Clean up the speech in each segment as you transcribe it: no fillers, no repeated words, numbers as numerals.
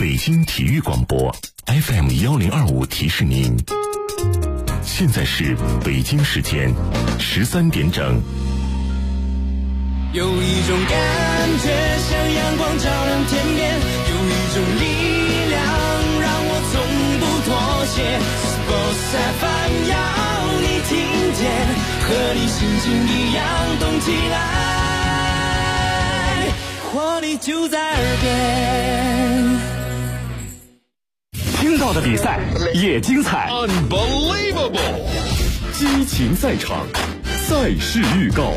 北京体育广播 FM1025提示您，现在是北京时间13点整。 有一种感觉像阳光照亮天边，有一种力量让我从不妥协。Sports FM 要你听见，和你心情一样动起来，活力就在耳边。 听到的比赛也精彩 ，Unbelievable！ 激情赛场，赛事预告。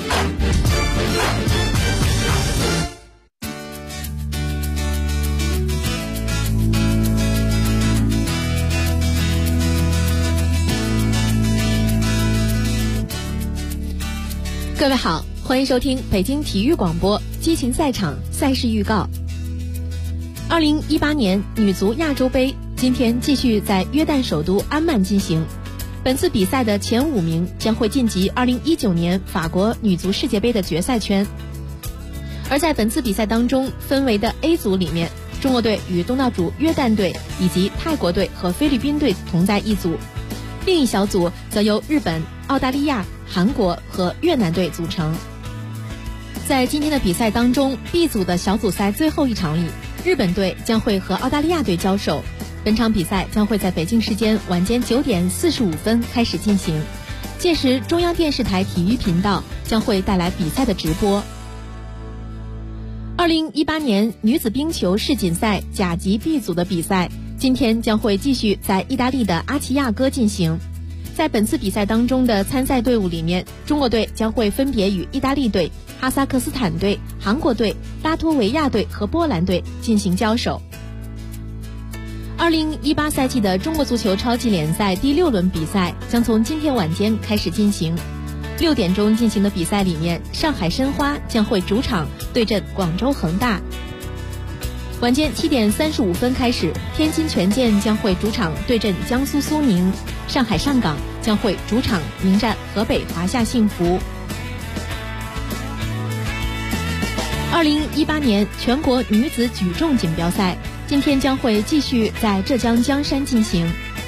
各位好，欢迎收听北京体育广播激情赛场赛事预告。2018年女足亚洲杯今天继续在约旦首都安曼进行，本次比赛的前5名将会晋级2019年法国女足世界杯的决赛圈。而在本次比赛当中，分为的 A 组里面，中国队与东道主约旦队以及泰国队和菲律宾队同在一组，另一小组则由日本、澳大利亚、韩国和越南队组成。在今天的比赛当中， B 组的小组赛最后一场里，日本队将会和澳大利亚队交手。本场比赛将会在北京时间晚间9点45分开始进行，届时中央电视台体育频道将会带来比赛的直播。2018年女子冰球世锦赛甲级 B 组的比赛今天将会继续在意大利的阿齐亚哥进行。在本次比赛当中的参赛队伍里面，中国队将会分别与意大利队、哈萨克斯坦队、韩国队、拉脱维亚队和波兰队进行交手。2018赛季的中国足球超级联赛第6轮比赛将从今天晚间开始进行。6点钟进行的比赛里面，上海申花将会主场对阵广州恒大。晚间7点35分开始，天津权健将会主场对阵江苏苏宁，上海上港将会主场迎战河北华夏幸福。2018年全国女子举重锦标赛今天将会继续在浙江江山进行。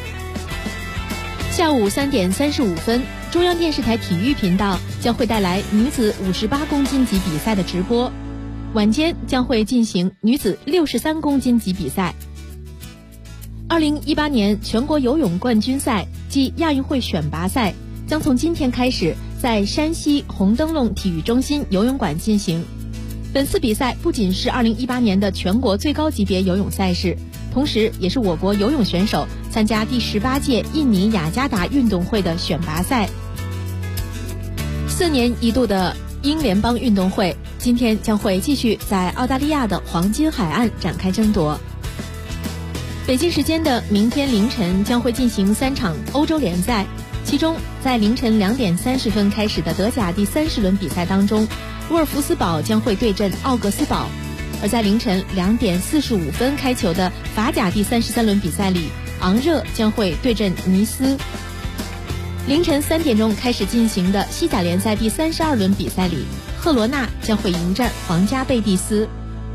下午3点35分，中央电视台体育频道将会带来女子58公斤级比赛的直播，晚间将会进行女子63公斤级比赛。2018年全国游泳冠军赛暨亚运会选拔赛将从今天开始在山西红灯笼体育中心游泳馆进行。本次比赛不仅是2018年的全国最高级别游泳赛事，同时也是我国游泳选手参加第18届印尼雅加达运动会的选拔赛。4年一度的英联邦运动会今天将会继续在澳大利亚的黄金海岸展开争夺。北京时间的明天凌晨将会进行3场欧洲联赛，其中在凌晨2点30分开始的德甲第30轮比赛当中，沃尔夫斯堡将会对阵奥格斯堡；而在凌晨2点45分开球的法甲第33轮比赛里，昂热将会对阵尼斯。凌晨3点钟开始进行的西甲联赛第32轮比赛里，赫罗纳将会迎战皇家贝蒂斯。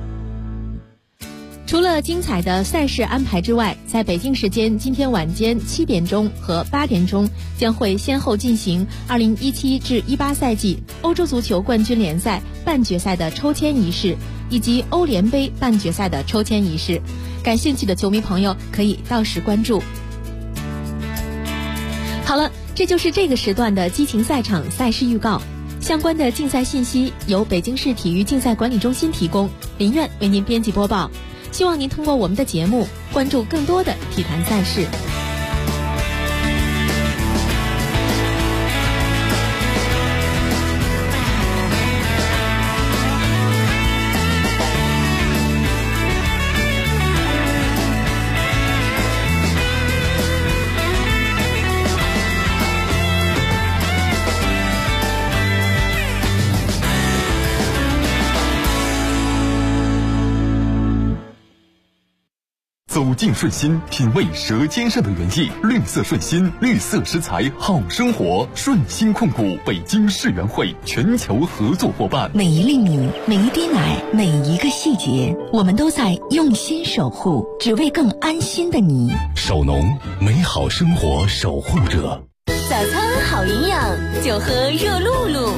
除了精彩的赛事安排之外，在北京时间今天晚间7点钟和8点钟将会先后进行2017至18赛季欧洲足球冠军联赛半决赛的抽签仪式，以及欧联杯半决赛的抽签仪式。感兴趣的球迷朋友可以到时关注。好了，这就是这个时段的激情赛场赛事预告。相关的竞赛信息由北京市体育竞赛管理中心提供，林苑为您编辑播报。希望您通过我们的节目关注更多的体坛赛事。 走进顺心，品味舌尖上的原意。绿色顺心，绿色食材好生活。顺心控股北京世园会全球合作伙伴。 每一粒米，每一滴奶，每一个细节，我们都在用心守护，只为更安心的你。 守农，美好生活守护者。 早餐好营养，就喝热露露。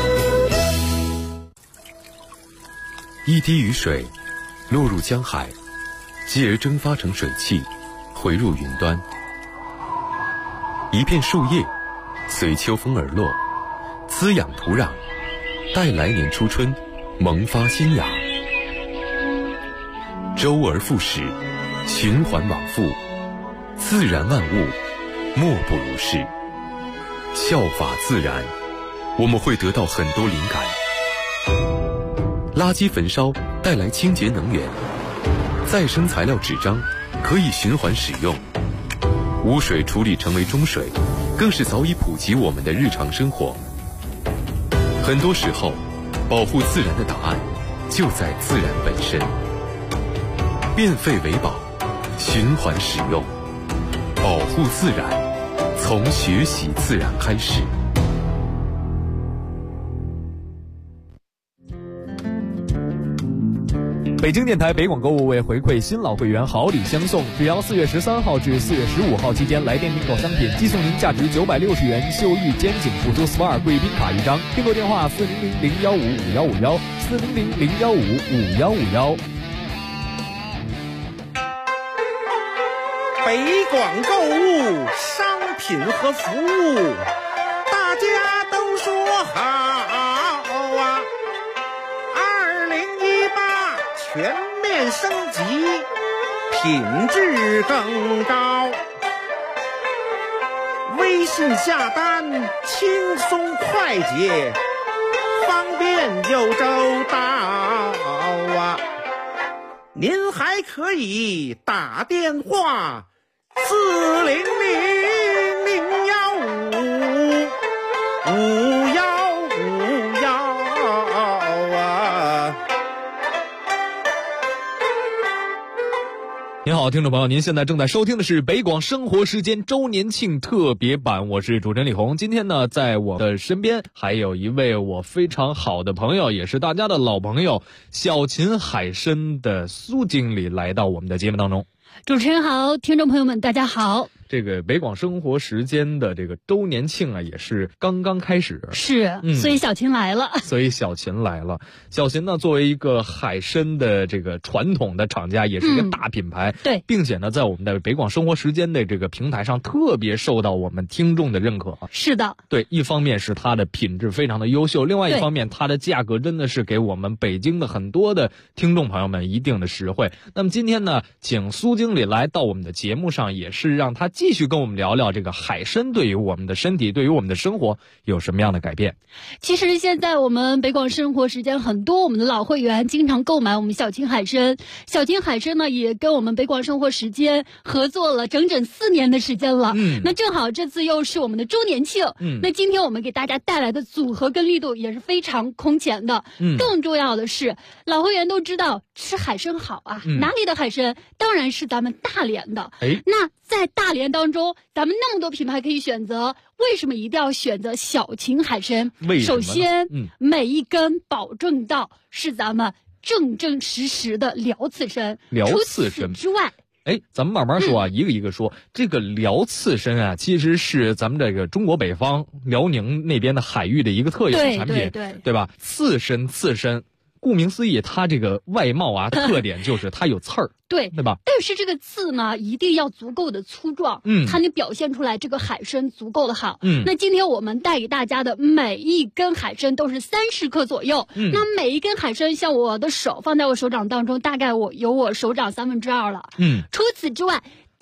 一滴雨水落入江海，继而蒸发成水汽，回入云端。一片树叶随秋风而落，滋养土壤，待来年初春萌发新芽。周而复始，循环往复，自然万物莫不如是。效法自然，我们会得到很多灵感。垃圾焚烧带来清洁能源，再生材料纸张可以循环使用，污水处理成为中水，更是早已普及我们的日常生活。很多时候，保护自然的答案就在自然本身。变废为宝，循环使用，保护自然，从学习自然开始。 北京电台北广购物为回馈新老会员好礼相送，只要4月13号至4月15号期间来电订购商品，即送您价值960元秀玉肩颈辅助 SPA 贵宾卡1张。订购电话400-015-5151，400-015-5151。 北广购物，商品和服务，大家都说好啊！2018全面升级，品质更高。微信下单轻松快捷，方便又周到啊！您还可以打电话400-015-5151啊！ 您好，听众朋友，您现在正在收听的是北广生活时间周年庆特别版，我是主持人李红。今天呢，在我的身边还有一位我非常好的朋友，也是大家的老朋友，小秦海参的苏经理来到我们的节目当中。 主持人好，听众朋友们大家好。 这个北广生活时间的这个周年庆啊，也是刚刚开始， 是，所以小秦来了。 所以小秦来了。小秦呢，作为一个海参的这个传统的厂家，也是一个大品牌， 对， 并且呢，在我们的北广生活时间的这个平台上，特别受到我们听众的认可。 是的， 对，一方面是它的品质非常的优秀，另外一方面它的价格真的是给我们北京的很多的听众朋友们一定的实惠。那么今天呢，请苏经理来到我们的节目上，也是让他继续跟我们聊聊这个海参对于我们的身体，对于我们的生活有什么样的改变。 其实现在我们北广生活时间很多我们的老会员经常购买我们小秦海参，小秦海参呢也跟我们北广生活时间合作了整整4年的时间了。那正好这次又是我们的周年庆，那今天我们给大家带来的组合跟力度也是非常空前的。更重要的是，老会员都知道吃海参好啊，哪里的海参？当然是咱们大连的。那在大连当中，咱们那么多品牌可以选择，为什么一定要选择小秦海参？首先，每一根保证到是咱们正正实实的辽刺参。 辽刺参之外， 咱们慢慢说啊，一个一个说。这个辽刺参啊，其实是咱们这个中国北方辽宁那边的海域的一个特有的产品，对吧？刺参，顾名思义，它这个外貌啊特点就是它有刺儿，对吧？ 但是这个刺呢，一定要足够的粗壮，它能表现出来这个海参足够的好。那今天我们带给大家的每一根海参都是30克左右。那每一根海参，像我的手放在我手掌当中，大概有我手掌2/3了。除此之外，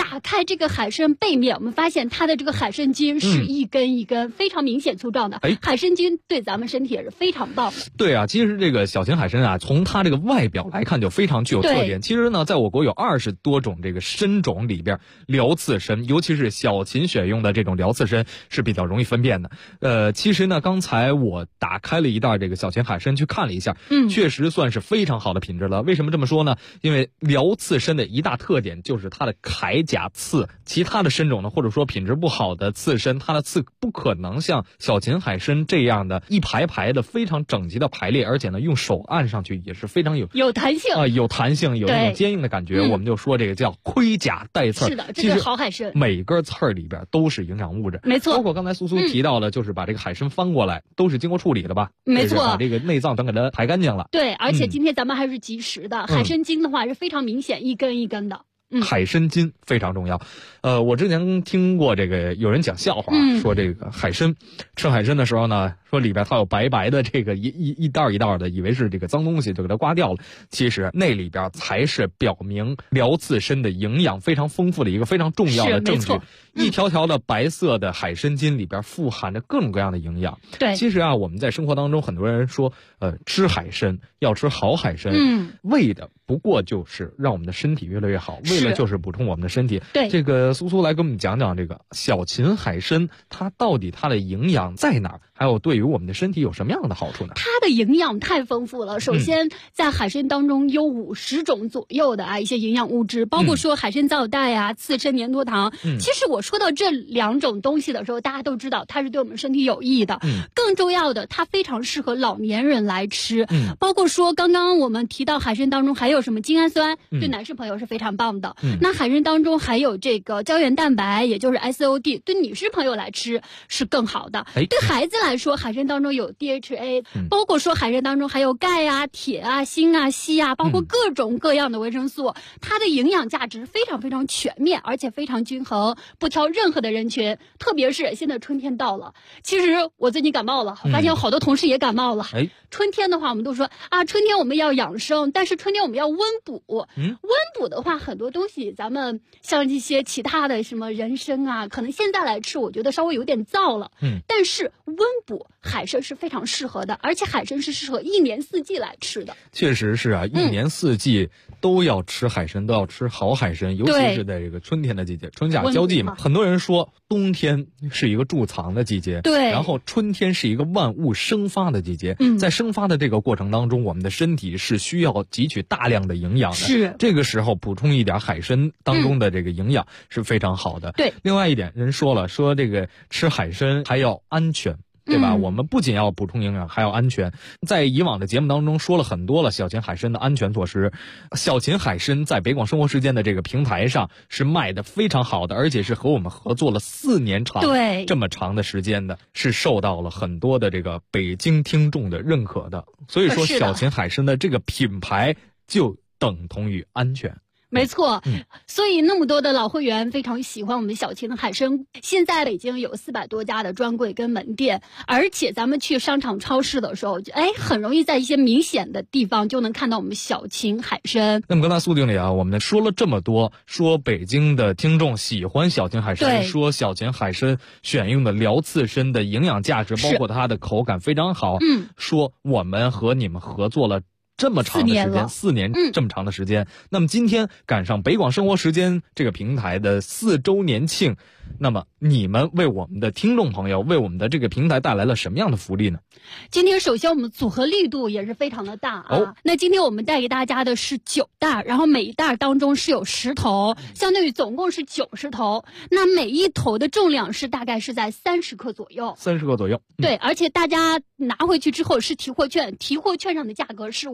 打开这个海参背面，我们发现它的这个海参筋是一根一根非常明显粗壮的。海参筋对咱们身体也是非常棒。 对啊，其实这个小型海参啊，从它这个外表来看就非常具有特点。其实呢，在我国有20多种这个参种里边，辽刺参，尤其是小禽选用的这种辽刺参是比较容易分辨的。其实呢，刚才我打开了一袋这个小型海参去看了一下，确实算是非常好的品质了。为什么这么说呢？因为辽刺参的一大特点就是它的铠甲刺，其他的参种呢，或者说品质不好的刺参，它的刺不可能像小禽海参这样的一排排的非常整齐的排列，而且呢，用手按上去也是非常有弹性有弹性，有那种坚硬的感觉。我们就说这个叫盔甲带刺。 是的，这是好海参。 每根刺儿里边都是营养物质， 没错。 包括刚才苏苏提到的，就是把这个海参翻过来，都是经过处理的吧？ 没错， 把这个内脏等给它排干净了。 对，而且今天咱们还是及时的，海参筋的话是非常明显，一根一根的。 海参筋非常重要。我之前听过这个有人讲笑话，说这个海参吃海参的时候呢，说里边它有白白的这个一袋一袋的，以为是这个脏东西，就给它刮掉了。其实那里边才是表明辽刺参的营养非常丰富的一个非常重要的证据。一条条的白色的海参筋里边富含着各种各样的营养。 对， 其实啊，我们在生活当中很多人说，吃海参要吃好海参，为的不过就是让我们的身体越来越好，为了就是补充我们的身体。 对， 这个苏苏来跟我们讲讲这个小禽海参，它到底它的营养在哪儿？还有对于我们的身体有什么样的好处呢？ 它的营养太丰富了。首先，在海参当中有50种左右的一些营养物质，包括说海参皂苷呀、刺参粘多糖。其实我说到这2种东西的时候，大家都知道它是对我们身体有益的。更重要的，它非常适合老年人来吃。包括说刚刚我们提到海参当中还有什么精氨酸，对男士朋友是非常棒的。那海参当中还有这个胶原蛋白，也就是 SOD， 对女士朋友来吃是更好的。对孩子来说，海参当中有 DHA，包括说海参当中还有钙啊、铁啊、锌啊、硒啊，包括各种各样的维生素，它的营养价值非常非常全面，而且非常均衡，不挑任何的人群。特别是现在春天到了，其实我最近感冒了，发现有好多同事也感冒了。春天的话，我们都说啊，春天我们要养生，但是春天我们要温补。温补的话，很多东西咱们像一些其他的什么人参啊，可能现在来吃，我觉得稍微有点燥了。但是温补海参是非常适合的，而且海参是适合1年4季来吃的。 确实是啊，1年4季都要吃海参，都要吃好海参，尤其是在这个春天的季节，春夏交际嘛。很多人说冬天是一个贮藏的季节， 对， 然后春天是一个万物生发的季节。在生发的这个过程当中，我们的身体是需要汲取大量的营养的。 是， 这个时候补充一点海参当中的这个营养是非常好的。 对， 另外一点，人说了，说这个吃海参还要安全。对吧？我们不仅要补充营养，还要安全。在以往的节目当中说了很多了小禽海参的安全措施。小禽海参在北广生活时间的这个平台上是卖的非常好的，而且是和我们合作了4年长， 对， 这么长的时间的，是受到了很多的这个北京听众的认可的。所以说，小禽海参的这个品牌就等同于安全。 没错，所以那么多的老会员非常喜欢我们小禽的海参。现在北京有400多家的专柜跟门店，而且咱们去商场超市的时候，很容易在一些明显的地方就能看到我们小禽海参。 那么刚才苏经理啊，我们说了这么多，说北京的听众喜欢小禽海参，说小禽海参选用的辽刺参的营养价值，包括它的口感非常好，说我们和你们合作了这么长的时间，4年这么长的时间。那么今天赶上北广生活时间这个平台的4周年庆，那么你们为我们的听众朋友，为我们的这个平台带来了什么样的福利呢？ 今天首先我们组合力度也是非常的大啊。那今天我们带给大家的是9袋，然后每一袋当中是有10头，相当于总共是90头。那每一头的重量是大概是在30克左右。 30克左右。 对，而且大家拿回去之后是提货券，提货券上的价格是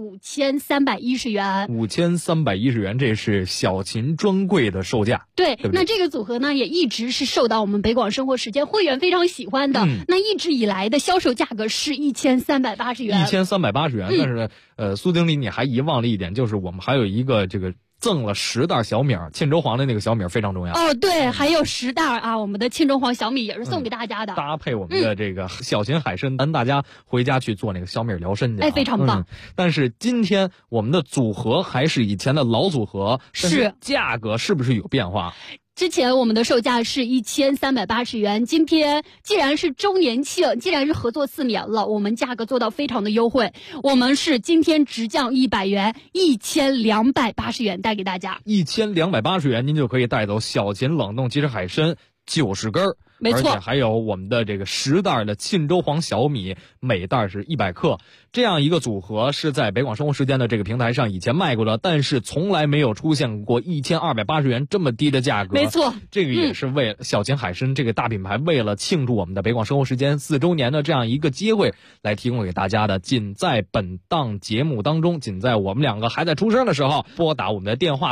5310元。 5310元，这是小禽专柜的售价。 对，那这个组合呢，也一直是受到我们北广生活时间会员非常喜欢的。那一直以来的销售价格是1380元。 1380元，但是苏经理你还遗忘了一点，就是我们还有一个这个赠了10袋小米，沁州黄的那个小米非常重要。 哦，对，还有10袋啊，我们的沁州黄小米也是送给大家的。 搭配我们的这个小禽海参，咱大家回家去做那个小米疗身去。 非常棒。 但是今天我们的组合还是以前的老组合， 是价格是不是有变化？ 之前我们的售价是1380元，今天既然是周年庆，既然是合作4年了，我们价格做到非常的优惠，我们是今天直降100元，1280元带给大家。 1280元您就可以带走小秦冷冻即食海参90根， 没错， 而且还有我们的这个10袋的沁州黄小米，每袋是100克，这样一个组合是在北广生活时间的这个平台上以前卖过的，但是从来没有出现过1280元这么低的价格。 没错， 这个也是为小秦海参这个大品牌为了庆祝我们的北广生活时间4周年的这样一个机会来提供给大家的。仅在本档节目当中，仅在我们两个还在出声的时候，拨打我们的电话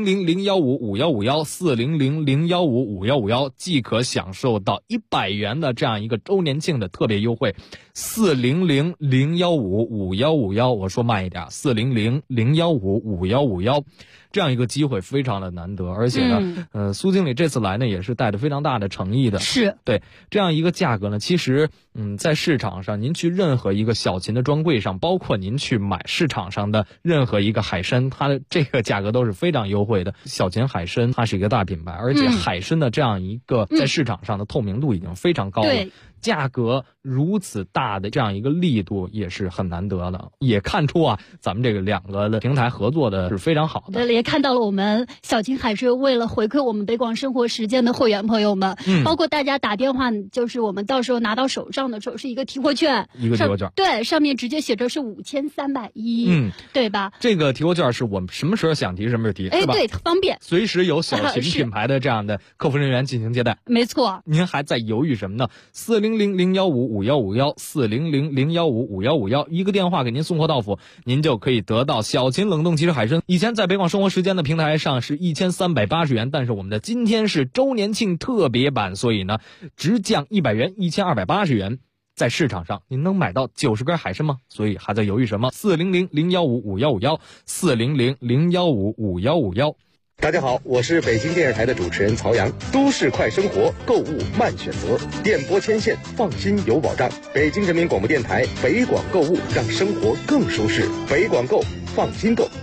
400-015-5151，400-015-5151，即可享受到100元的这样一个周年庆的特别优惠。400-015-5151，我说慢一点，400-015-5151，这样一个机会非常的难得，而且呢，苏经理这次来呢也是带着非常大的诚意的， 是对这样一个价格呢，其实在市场上您去任何一个小秦的专柜上，包括您去买市场上的任何一个海参，它的这个价格都是非常优惠的。小秦海参它是一个大品牌，而且海参的这样一个在市场上的透明度已经非常高了。价格如此大的这样一个力度也是很难得的，也看出啊，咱们这个两个的平台合作的是非常好的。 也看到了我们小秦海参为了回馈我们北广生活时间的会员朋友们，包括大家打电话，就是我们到时候拿到手上的时候是一个提货券， 一个提货券， 对，上面直接写着是5310，对吧？ 这个提货券是我们什么时候想提什么时候提，是吧？ 对，方便， 随时有小秦品牌的这样的客服人员进行接待。 没错， 您还在犹豫什么呢？400-015-5151，400-015-5151，一个电话给您送货到府，您就可以得到小秦冷冻即食海参。以前在北广生活时间的平台上是1380元，但是我们的今天是周年庆特别版，所以呢，直降100元，1280元。在市场上您能买到90根海参吗？所以还在犹豫什么？400-015-5151，400-015-5151。 大家好，我是北京电视台的主持人曹阳。都市快生活，购物慢选择，电波牵线，放心有保障。北京人民广播电台北广购物，让生活更舒适。北广购，放心购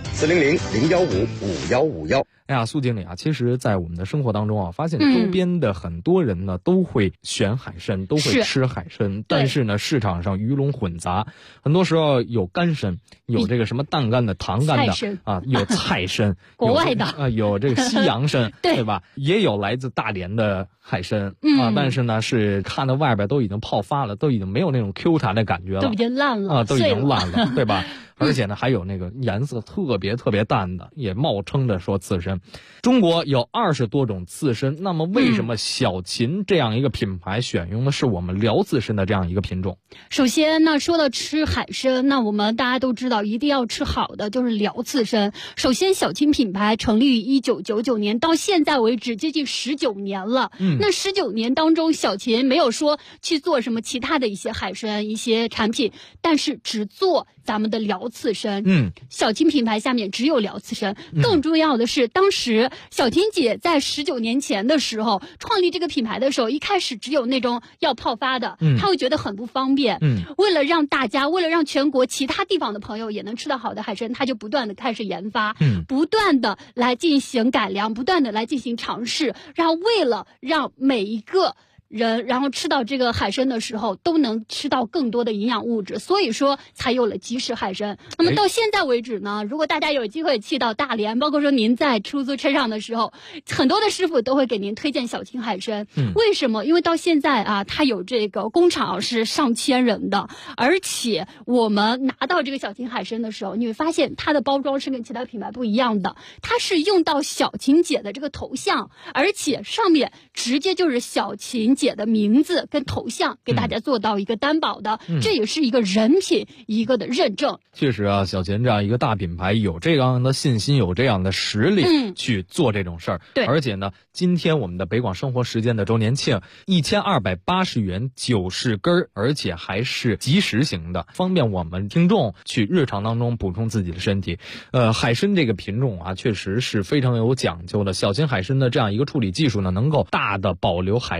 ，400-015-5151。 哎呀，苏经理啊，其实在我们的生活当中啊，发现周边的很多人呢，都会选海参，都会吃海参，但是呢，市场上鱼龙混杂，很多时候有干参，有这个什么淡干的、糖干的啊，有菜参， 国外的啊，有这个西洋参，对吧？也有来自大连的海参啊，但是呢，是看到外边都已经泡发了，都已经没有那种 Q 弹的感觉了， 都已经烂了啊，都已经烂了，对吧？而且呢，还有那个颜色特别淡的，也冒称的说刺参。中国有20多种刺参，那么为什么小秦这样一个品牌选用的是我们辽刺参的这样一个品种？ 首先呢，说到吃海参，那我们大家都知道，一定要吃好的，就是辽刺参。首先，小秦品牌成立于1999年，到现在为止接近19年了。那19年当中，小秦没有说去做什么其他的一些海参一些产品，但是只做咱们的辽刺参。小秦品牌下面只有辽刺参。更重要的是，当时小秦姐在19年前的时候创立这个品牌的时候，一开始只有那种要泡发的，她会觉得很不方便。为了让大家，为了让全国其他地方的朋友也能吃到好的海参，她就不断的开始研发，不断的来进行改良，不断的来进行尝试，然后为了让每一个人然后吃到这个海参的时候都能吃到更多的营养物质，所以说才有了即食海参。那么到现在为止呢，如果大家有机会去到大连，包括说您在出租车上的时候，很多的师傅都会给您推荐小秦海参。为什么？因为到现在啊，它有这个工厂是上千人的，而且我们拿到这个小秦海参的时候，你会发现它的包装是跟其他品牌不一样的，它是用到小秦姐的这个头像，而且上面直接就是小秦姐的名字跟头像给大家做到一个担保的，这也是一个人品一个的认证。 确实啊，小秦这样一个大品牌有这样的信心，有这样的实力去做这种事儿。 对， 而且呢，今天我们的北广生活时间的周年庆，1280元90根，而且还是即食型的，方便我们听众去日常当中补充自己的身体。海参这个品种啊，确实是非常有讲究的。小秦海参的这样一个处理技术呢，能够大的保留海参当中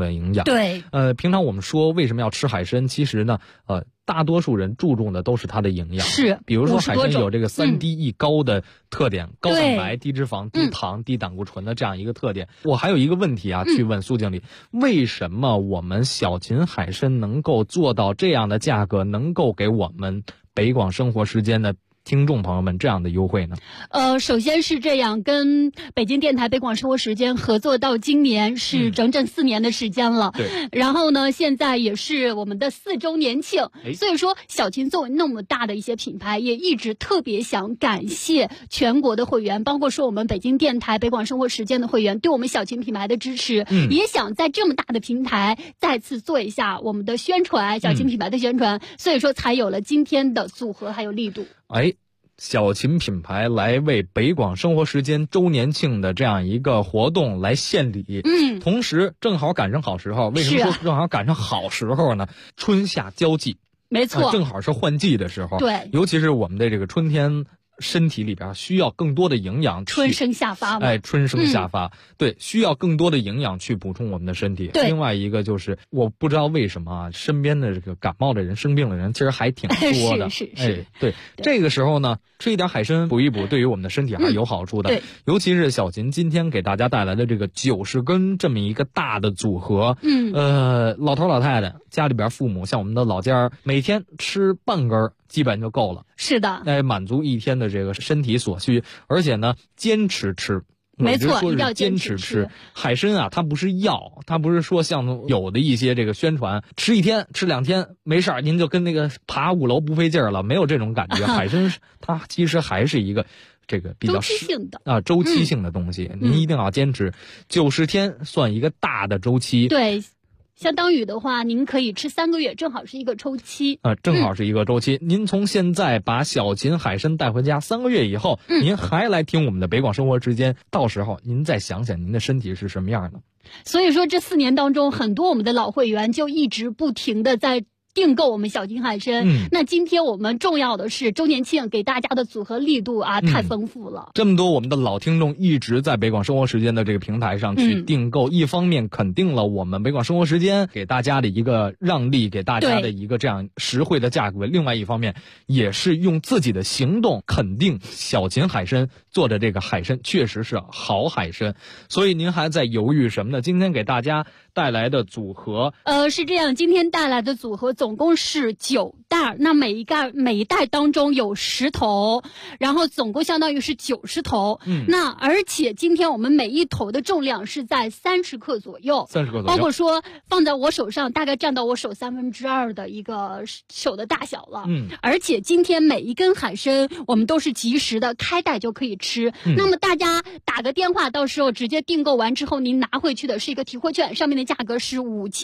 的营养。 对， 平常我们说为什么要吃海参，其实呢，大多数人注重的都是它的营养。 是， 比如说海参有这个3低1高的特点，高蛋白、低脂肪、低糖、低胆固醇的这样一个特点。我还有一个问题啊，去问苏经理，为什么我们小秦海参能够做到这样的价格，能够给我们北广生活时间的听众朋友们这样的优惠呢？ 首先是这样，跟北京电台北广生活时间合作到今年是整整4年的时间了。 对。 然后呢，现在也是我们的4周年庆，所以说小秦作为那么大的一些品牌，也一直特别想感谢全国的会员，包括说我们北京电台北广生活时间的会员对我们小秦品牌的支持，也想在这么大的平台再次做一下我们的宣传，小秦品牌的宣传，所以说才有了今天的组合还有力度。 小秦品牌来为北广生活时间周年庆的这样一个活动来献礼，同时正好赶上好时候。为什么说正好赶上好时候呢？春夏交际， 没错， 正好是换季的时候。 对， 尤其是我们的这个春天，身体里边需要更多的营养， 春生夏发嘛。 春生夏发，对，需要更多的营养去补充我们的身体。 对， 另外一个就是我不知道为什么啊，身边的这个感冒的人、生病的人其实还挺多的。 是。 对，这个时候呢，吃一点海参补一补，对于我们的身体还是有好处的。 对， 尤其是小秦今天给大家带来的这个90根这么一个大的组合。老头老太太家里边父母，像我们的老家儿，每天吃半根基本就够了。 是的， 满足一天的这个身体所需，而且呢，坚持吃。 没错，一定要坚持吃海参啊，它不是药，它不是说像有的一些这个宣传，吃1天吃2天没事儿，您就跟那个爬5楼不费劲儿了，没有这种感觉。海参它其实还是一个这个比较周期性的周期性的东西，您一定要坚持90天，算一个大的周期。 对。相当于的话，您可以吃3个月，正好是一个周期。 正好是一个周期。您从现在把小秦海参带回家，3个月以后，您还来听我们的北广生活时间，到时候您再想想您的身体是什么样的。 所以说，这4年当中，很多我们的老会员就一直不停的在订购我们小秦海参。那今天我们重要的是周年庆给大家的组合力度太丰富了。 这么多我们的老听众一直在北广生活时间的这个平台上去订购，一方面肯定了我们北广生活时间给大家的一个让利，给大家的一个这样实惠的价格，另外一方面也是用自己的行动肯定小秦海参做的这个海参确实是好海参。所以您还在犹豫什么呢？今天给大家带来的组合是这样，今天带来的组合总共是9袋，那每一袋当中有10头，然后总共相当于是90头。那而且今天我们每一头的重量是在30克左右 ，30克左右， 包括说放在我手上大概占到我手2/3的一个手的大小了。而且今天每一根海参我们都是及时的开袋就可以吃。那么大家打个电话，到时候直接订购完之后，您拿回去的是一个提货券，上面的价格是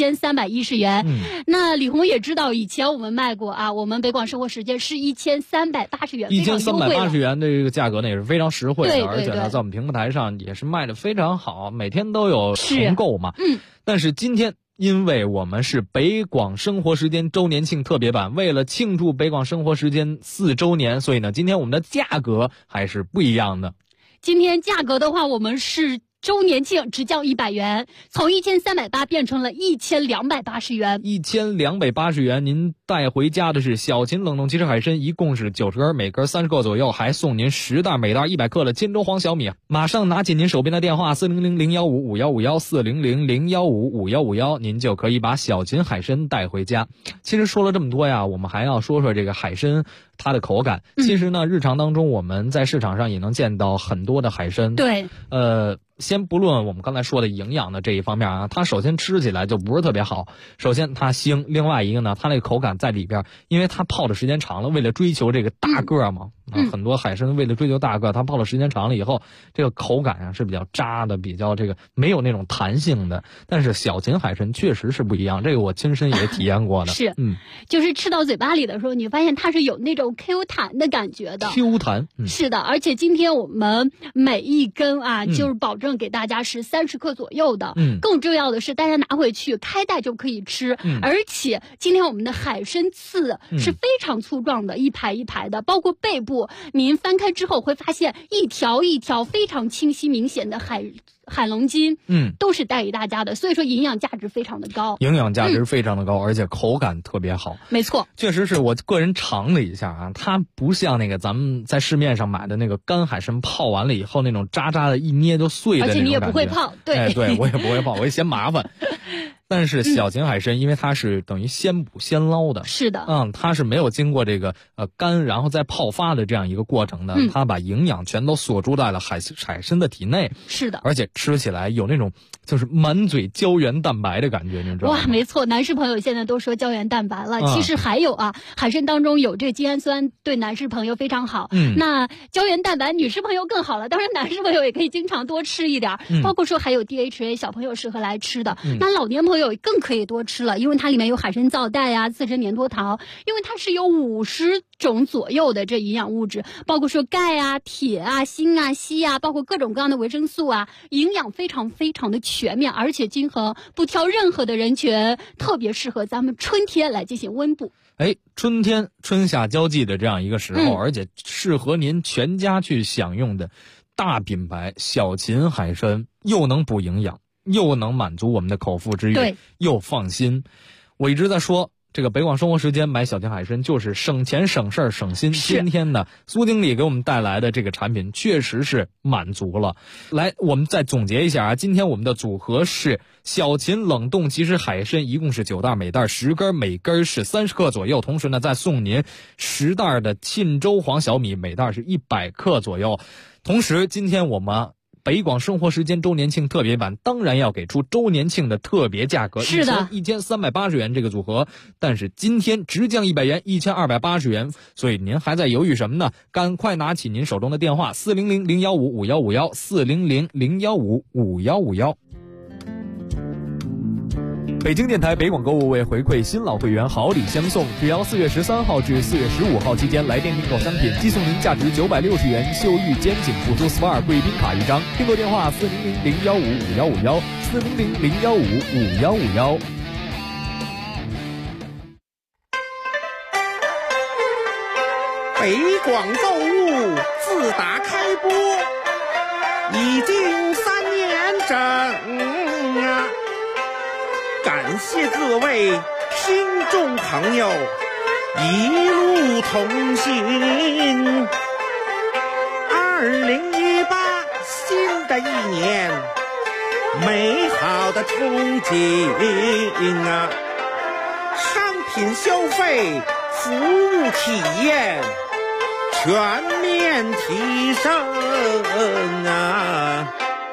5310元。那李红也知道以前我们卖过我们北广生活时间是1380元 ，1380元的这个价格呢也是非常实惠的。 对， 而且呢在我们平台上也是卖的非常好，每天都有重购嘛。但是今天因为我们是北广生活时间周年庆特别版，为了庆祝北广生活时间4周年，所以呢今天我们的价格还是不一样的。 今天价格的话，我们是周年庆直降100元，从1380变成了1280元。 1280元，您带回家的是小秦冷冻鸡翅海参，一共是90根，每根30克左右，还送您10袋，每袋100克的金州黄小米。马上拿起您手边的电话400-015-5151 400-015-5151，您就可以把小秦海参带回家。其实说了这么多呀，我们还要说说这个海参它的口感。其实呢，日常当中我们在市场上也能见到很多的海参。 对， 先不论我们刚才说的营养的这一方面它首先吃起来就不是特别好。首先它腥，另外一个呢，它那个口感在里边，因为它泡的时间长了，为了追求这个大个嘛，很多海参为了追求大个，它泡的时间长了以后，这个口感是比较渣的，比较这个没有那种弹性的。但是小秦海参确实是不一样，这个我亲身也体验过的。 是，就是吃到嘴巴里的时候，你发现它是有那种 Q 弹的感觉的。 Q 弹， 是的。而且今天我们每一根就是保证给大家是30克左右的。更重要的是，大家拿回去开袋就可以吃。而且今天我们的海参刺是非常粗壮的，一排一排的，包括背部处，您翻开之后会发现一条一条非常清晰明显的海龙筋，都是带给大家的，所以说营养价值非常的高， 营养价值非常的高，而且口感特别好。 没错， 确实是我个人尝了一下啊，它不像那个咱们在市面上买的那个干海参泡完了以后那种渣渣的，一捏就碎的那种感觉。而且你也不会泡，对， 对我也不会泡，我也嫌麻烦。但是小秦海参，因为它是等于现捕现捞的， 是的， 它是没有经过这个干然后再泡发的这样一个过程的，它把营养全都锁住在了海参的体内， 是的， 而且吃起来有那种就是满嘴胶原蛋白的感觉，你知道吗？ 哇，没错，男士朋友现在都说胶原蛋白了，其实还有啊，海参当中有这精氨酸，对男士朋友非常好。那胶原蛋白女士朋友更好了，当然男士朋友也可以经常多吃一点，包括说还有 DHA， 小朋友适合来吃的，那老年朋友更可以多吃了，因为它里面有海参皂苷啊、自身粘多糖，因为它是有50种左右的这营养物质，包括说钙啊、铁啊、锌啊、硒啊，包括各种各样的维生素啊，营养非常非常的全面，而且均衡，不挑任何的人群，特别适合咱们春天来进行温补。 春天春夏交际的这样一个时候，而且适合您全家去享用的大品牌小秦海参，又能补营养，又能满足我们的口腹之欲，又放心。我一直在说这个北广生活时间买小秦海参就是省钱省事儿省心。今天呢，苏经理给我们带来的这个产品确实是满足了。来，我们再总结一下啊，今天我们的组合是小秦冷冻即食海参，一共是9袋，每袋10根，每根是30克左右。同时呢，再送您10袋的沁州黄小米，每袋是100克左右。同时，今天我们北广生活时间周年庆特别版当然要给出周年庆的特别价格， 是的 ，1380元这个组合，但是今天直降100元，1280元，所以您还在犹豫什么呢？赶快拿起您手中的电话400-015-5151 400-015-5151。北京电台北广购物为回馈新老会员好礼相送，只要4月13号至4月15号期间来电订购商品，寄送您价值960元秀玉肩颈辅助 SPA 贵宾卡1张。订购电话400-015-5151 400-015-5151。 北广购物自打开播已经3年整啊，感谢各位听众朋友一路同行。2018新的一年，美好的憧憬啊，商品消费、服务体验全面提升啊！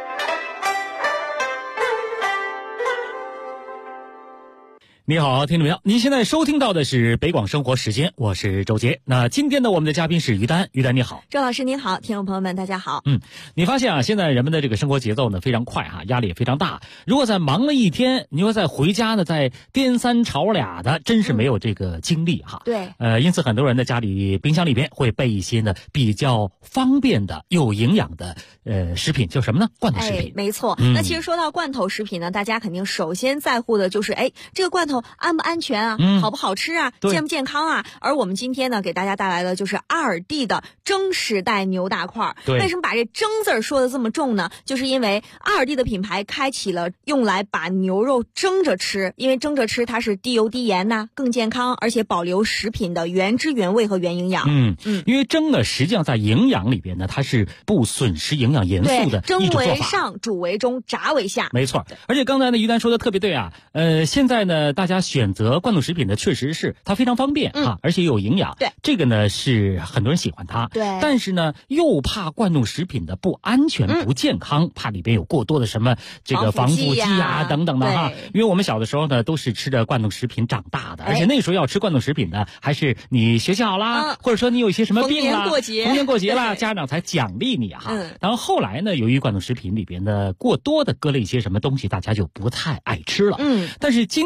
你好，听众朋友，您现在收听到的是北广生活时间，我是周杰。那今天呢，我们的嘉宾是于丹，于丹你好。 周老师您好，听众朋友们大家好。 你发现啊，现在人们的这个生活节奏呢非常快哈，压力也非常大。如果在忙了一天，你说再回家呢，再颠三吵俩的，真是没有这个精力哈。 对。 因此很多人的家里冰箱里边会备一些呢比较方便的、有营养的食品，就是什么呢？罐头食品。 没错。那其实说到罐头食品呢，大家肯定首先在乎的就是这个罐头安不安全啊，好不好吃啊，健不健康啊。而我们今天呢给大家带来的就是阿尔蒂的蒸时代牛大块。为什么把这蒸字儿说的这么重呢？就是因为阿尔蒂的品牌开启了用来把牛肉蒸着吃，因为蒸着吃它是低油低盐呐，更健康，而且保留食品的原汁原味和原营养。 因为蒸呢实际上在营养里边呢，它是不损失营养元素的一种做法。蒸为上，煮为中，炸为下。 没错。而且刚才呢于丹说的特别对啊，现在呢大家选择罐头食品呢，确实是它非常方便啊，而且有营养。 对， 这个呢是很多人喜欢它。 对， 但是呢又怕罐头食品的不安全、不健康，怕里边有过多的什么这个防腐剂啊等等的哈。因为我们小的时候呢都是吃着罐头食品长大的，而且那时候要吃罐头食品呢，还是你学习好啦，或者说你有一些什么病啦，逢年过节啦，家长才奖励你哈。然后后来呢，由于罐头食品里边的过多的搁了一些什么东西，大家就不太爱吃了。但是今天为大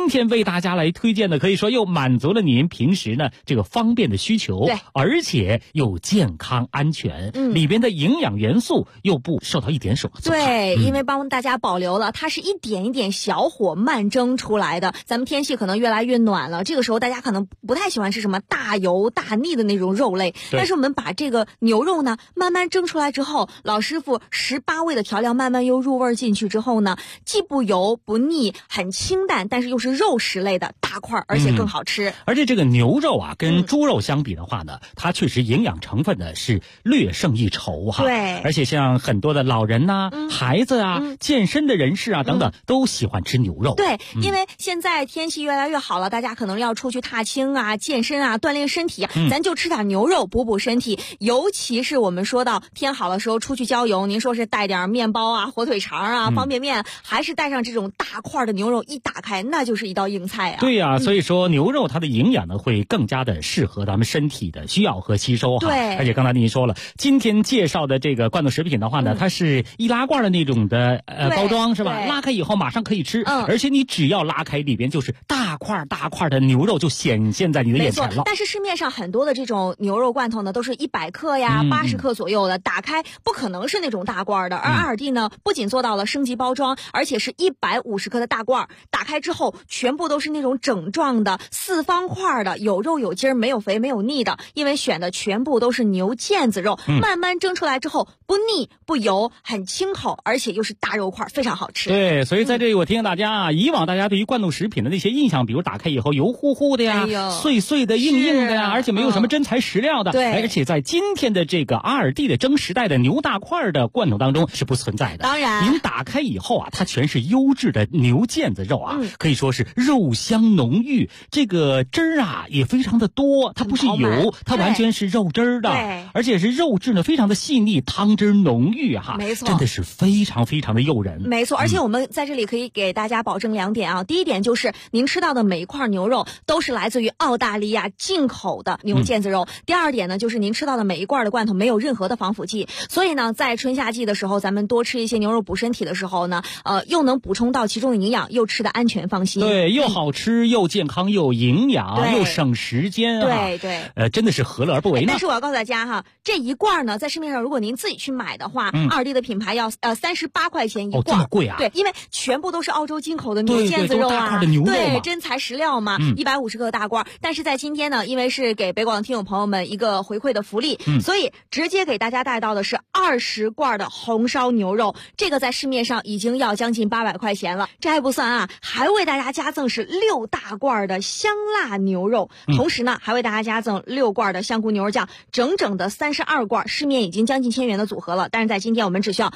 大家来推荐的，可以说又满足了您平时呢这个方便的需求， 对， 而且又健康安全，里边的营养元素又不受到一点损害。 对，因为帮大家保留了，它是一点一点小火慢蒸出来的。咱们天气可能越来越暖了，这个时候大家可能不太喜欢吃什么大油大腻的那种肉类，但是我们把这个牛肉呢慢慢蒸出来之后，老师傅18味的调料慢慢又入味进去之后呢，既不油不腻，很清淡，但是又是肉食类的大块，而且更好吃。 而且这个牛肉啊，跟猪肉相比的话呢，它确实营养成分呢是略胜一筹哈。 对， 而且像很多的老人呐、孩子啊、健身的人士啊等等，都喜欢吃牛肉。 对，因为现在天气越来越好了，大家可能要出去踏青啊、健身啊、锻炼身体啊，咱就吃点牛肉补补身体。尤其是我们说到天好的时候出去郊游，您说是带点面包啊、火腿肠啊、方便面，还是带上这种大块的牛肉，一打开那就是一道硬菜啊。 对呀，所以说牛肉它的营养呢会更加的适合咱们身体的需要和吸收哈。 对， 而且刚才您说了，今天介绍的这个罐头食品的话呢，它是易拉罐的那种的包装是吧？拉开以后马上可以吃，而且你只要拉开里边就是大块大块的牛肉就显现在你的眼前了。 没错，但是市面上很多的这种牛肉罐头呢，都是100克呀、80克左右的，打开不可能是那种大罐的。而阿尔蒂呢，不仅做到了升级包装，而且是150克的大罐，打开之后全部都是那种整状的4方块的，有肉有筋儿，没有肥没有腻的，因为选的全部都是牛腱子肉，慢慢蒸出来之后不腻不油，很清口，而且又是大肉块，非常好吃。 对，所以在这里我提醒大家啊，以往大家对于罐头食品的那些印象，比如打开以后油乎乎的呀、碎碎的、硬硬的呀，而且没有什么真材实料的。 对， 而且在今天的这个阿尔蒂的蒸时代的牛大块的罐头当中是不存在的。 当然， 您打开以后啊，它全是优质的牛腱子肉啊，可以说是肉香浓郁，这个汁儿啊也非常的多，它不是油，它完全是肉汁儿的，而且是肉质呢非常的细腻，汤汁浓郁哈， 没错， 真的是非常非常的诱人。 没错，而且我们在这里可以给大家保证2点啊。第一点就是您吃到的每一块牛肉都是来自于澳大利亚进口的牛腱子肉。第二点呢，就是您吃到的每一罐的罐头没有任何的防腐剂，所以呢，在春夏季的时候，咱们多吃一些牛肉补身体的时候呢，又能补充到其中的营养，又吃的安全放心。 对，又好吃又健康又营养又省时间啊。 对， 真的是何乐而不为呢？ 但是我要告诉大家哈，这一罐呢，在市面上如果您自己去买的话，阿尔蒂的品牌要38块钱一罐。 这么贵啊？ 对，因为全部都是澳洲进口的牛腱子肉啊，对，真材实料嘛，150克大罐。但是在今天呢，因为是给北广听友朋友们一个回馈的福利，所以直接给大家带到的是20罐的红烧牛肉，这个在市面上已经要将近800块钱了。这还不算啊，还为大家加赠是6大罐的香辣牛肉，同时呢，还为大家加赠6罐的香菇牛肉酱，整整的32罐，市面已经将近1000元的组合了，但是在今天我们只需要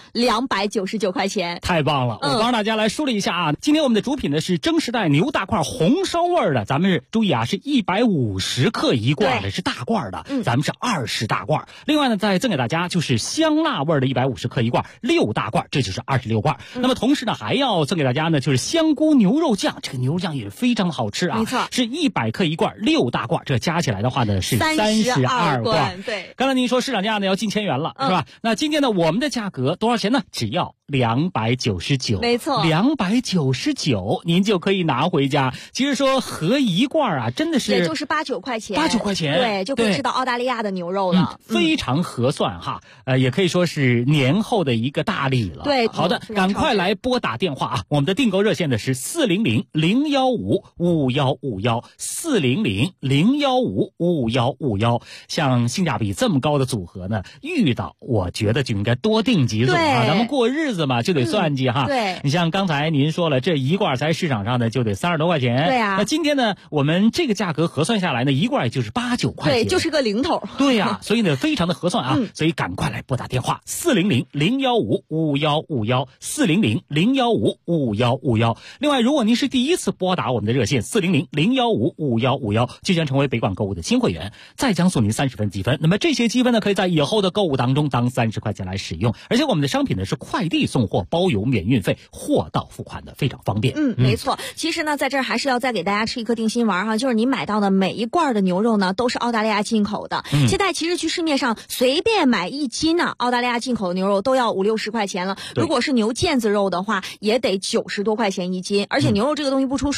299块钱。 太棒了！我帮大家来梳理一下啊，今天我们的主品呢是蒸时代牛大块红烧味的，咱们是注意啊，是150克一罐的，是大罐的，咱们是20大罐。另外呢，再赠给大家就是香辣味的150克一罐，6大罐，这就是26罐。那么同时呢，还要赠给大家呢就是香菇牛肉酱，这个牛肉酱也非常好吃啊， 没错， 是100克一罐，6大罐，这加起来的话呢是32罐。 对， 刚才您说市场价呢要近1000元了，是吧？那今天呢我们的价格多少钱呢？只要299， 没错 ，299您就可以拿回家。其实说合一罐啊，真的是也就是8、9块钱 ，8、9块钱， 对，就可以吃到澳大利亚的牛肉了， 非常合算哈。也可以说是年后的一个大礼了。 对， 好的，赶快来拨打电话啊！我们的订购热线呢是400-015-5151，400-015-5151。像性价比这么高的组合呢，遇到我觉得就应该多订几组啊。咱们过日子嘛，就得算计哈。 对， 你像刚才您说了，这一罐在市场上呢就得30多块钱。 对啊。 那今天呢，我们这个价格核算下来呢，一罐也就是8、9块钱。 对，就是个零头。 对呀，所以呢，非常的合算啊。所以赶快来拨打电话400-015-5151，400-015-5151。另外，如果您是第一次拨打我们的热线400-015-5151，就将成为北广购物的新会员，再将送您30分积分。那么这些积分呢，可以在以后的购物当中当30块钱来使用。而且我们的商品呢是快递送货，包邮免运费，货到付款的，非常方便。 没错。其实呢，在这儿还是要再给大家吃一颗定心丸哈，就是你买到的每一罐的牛肉呢，都是澳大利亚进口的。现在其实去市面上随便买1斤呢，澳大利亚进口的牛肉都要50、60块钱了。如果是牛腱子肉的话，也得90多块钱1斤。而且牛肉这个东西不出数，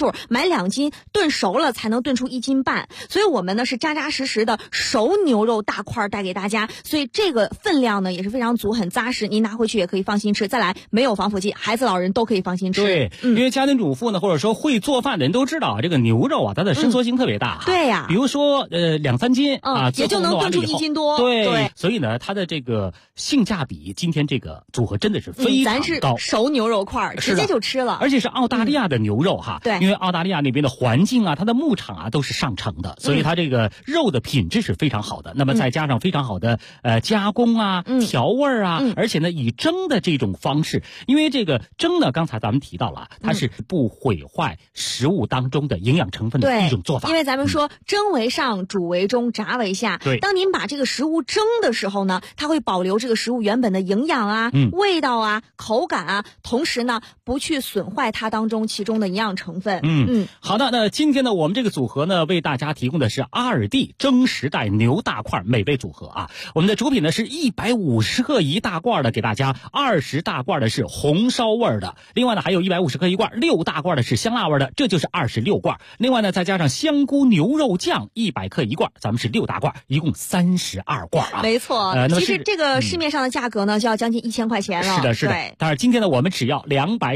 数，买2斤炖熟了才能炖出1斤半。所以我们呢是扎扎实实的熟牛肉大块带给大家，所以这个分量呢也是非常足，很扎实，您拿回去也可以放心吃。再来，没有防腐剂，孩子老人都可以放心吃。 对，因为家庭主妇呢，或者说会做饭的人都知道，这个牛肉啊，它的伸缩性特别大。 对呀， 比如说2-3斤啊， 也就能炖出1斤多。 对，所以呢，它的这个性价比，今天这个组合真的是非常高。 咱是熟牛肉块，直接就吃了， 而且是澳大利亚的牛肉哈。 对， 因为澳大利亚那边的环境啊，它的牧场啊都是上乘的，所以它这个肉的品质是非常好的。那么再加上非常好的加工啊、调味啊，而且呢以蒸的这种方式，因为这个蒸呢，刚才咱们提到了，它是不毁坏食物当中的营养成分的一种做法。 因为咱们说蒸为上，煮为中，炸为下。 对， 当您把这个食物蒸的时候呢，它会保留这个食物原本的营养啊、味道啊、口感啊，同时呢不去损坏它当中其中的营养成分。 好的，那今天呢，我们这个组合呢，为大家提供的是阿尔蒂蒸时代牛大块美味组合啊。我们的主品呢是150克1大罐的，给大家20大罐的是红烧味的，另外呢还有150克1罐6大罐的是香辣味的，这就是26罐。另外呢再加上香菇牛肉酱100克1罐，咱们是6大罐，一共32罐啊。 没错，其实这个市面上的价格呢就要将近1000块钱了。 是的，是的。但是今天呢我们只要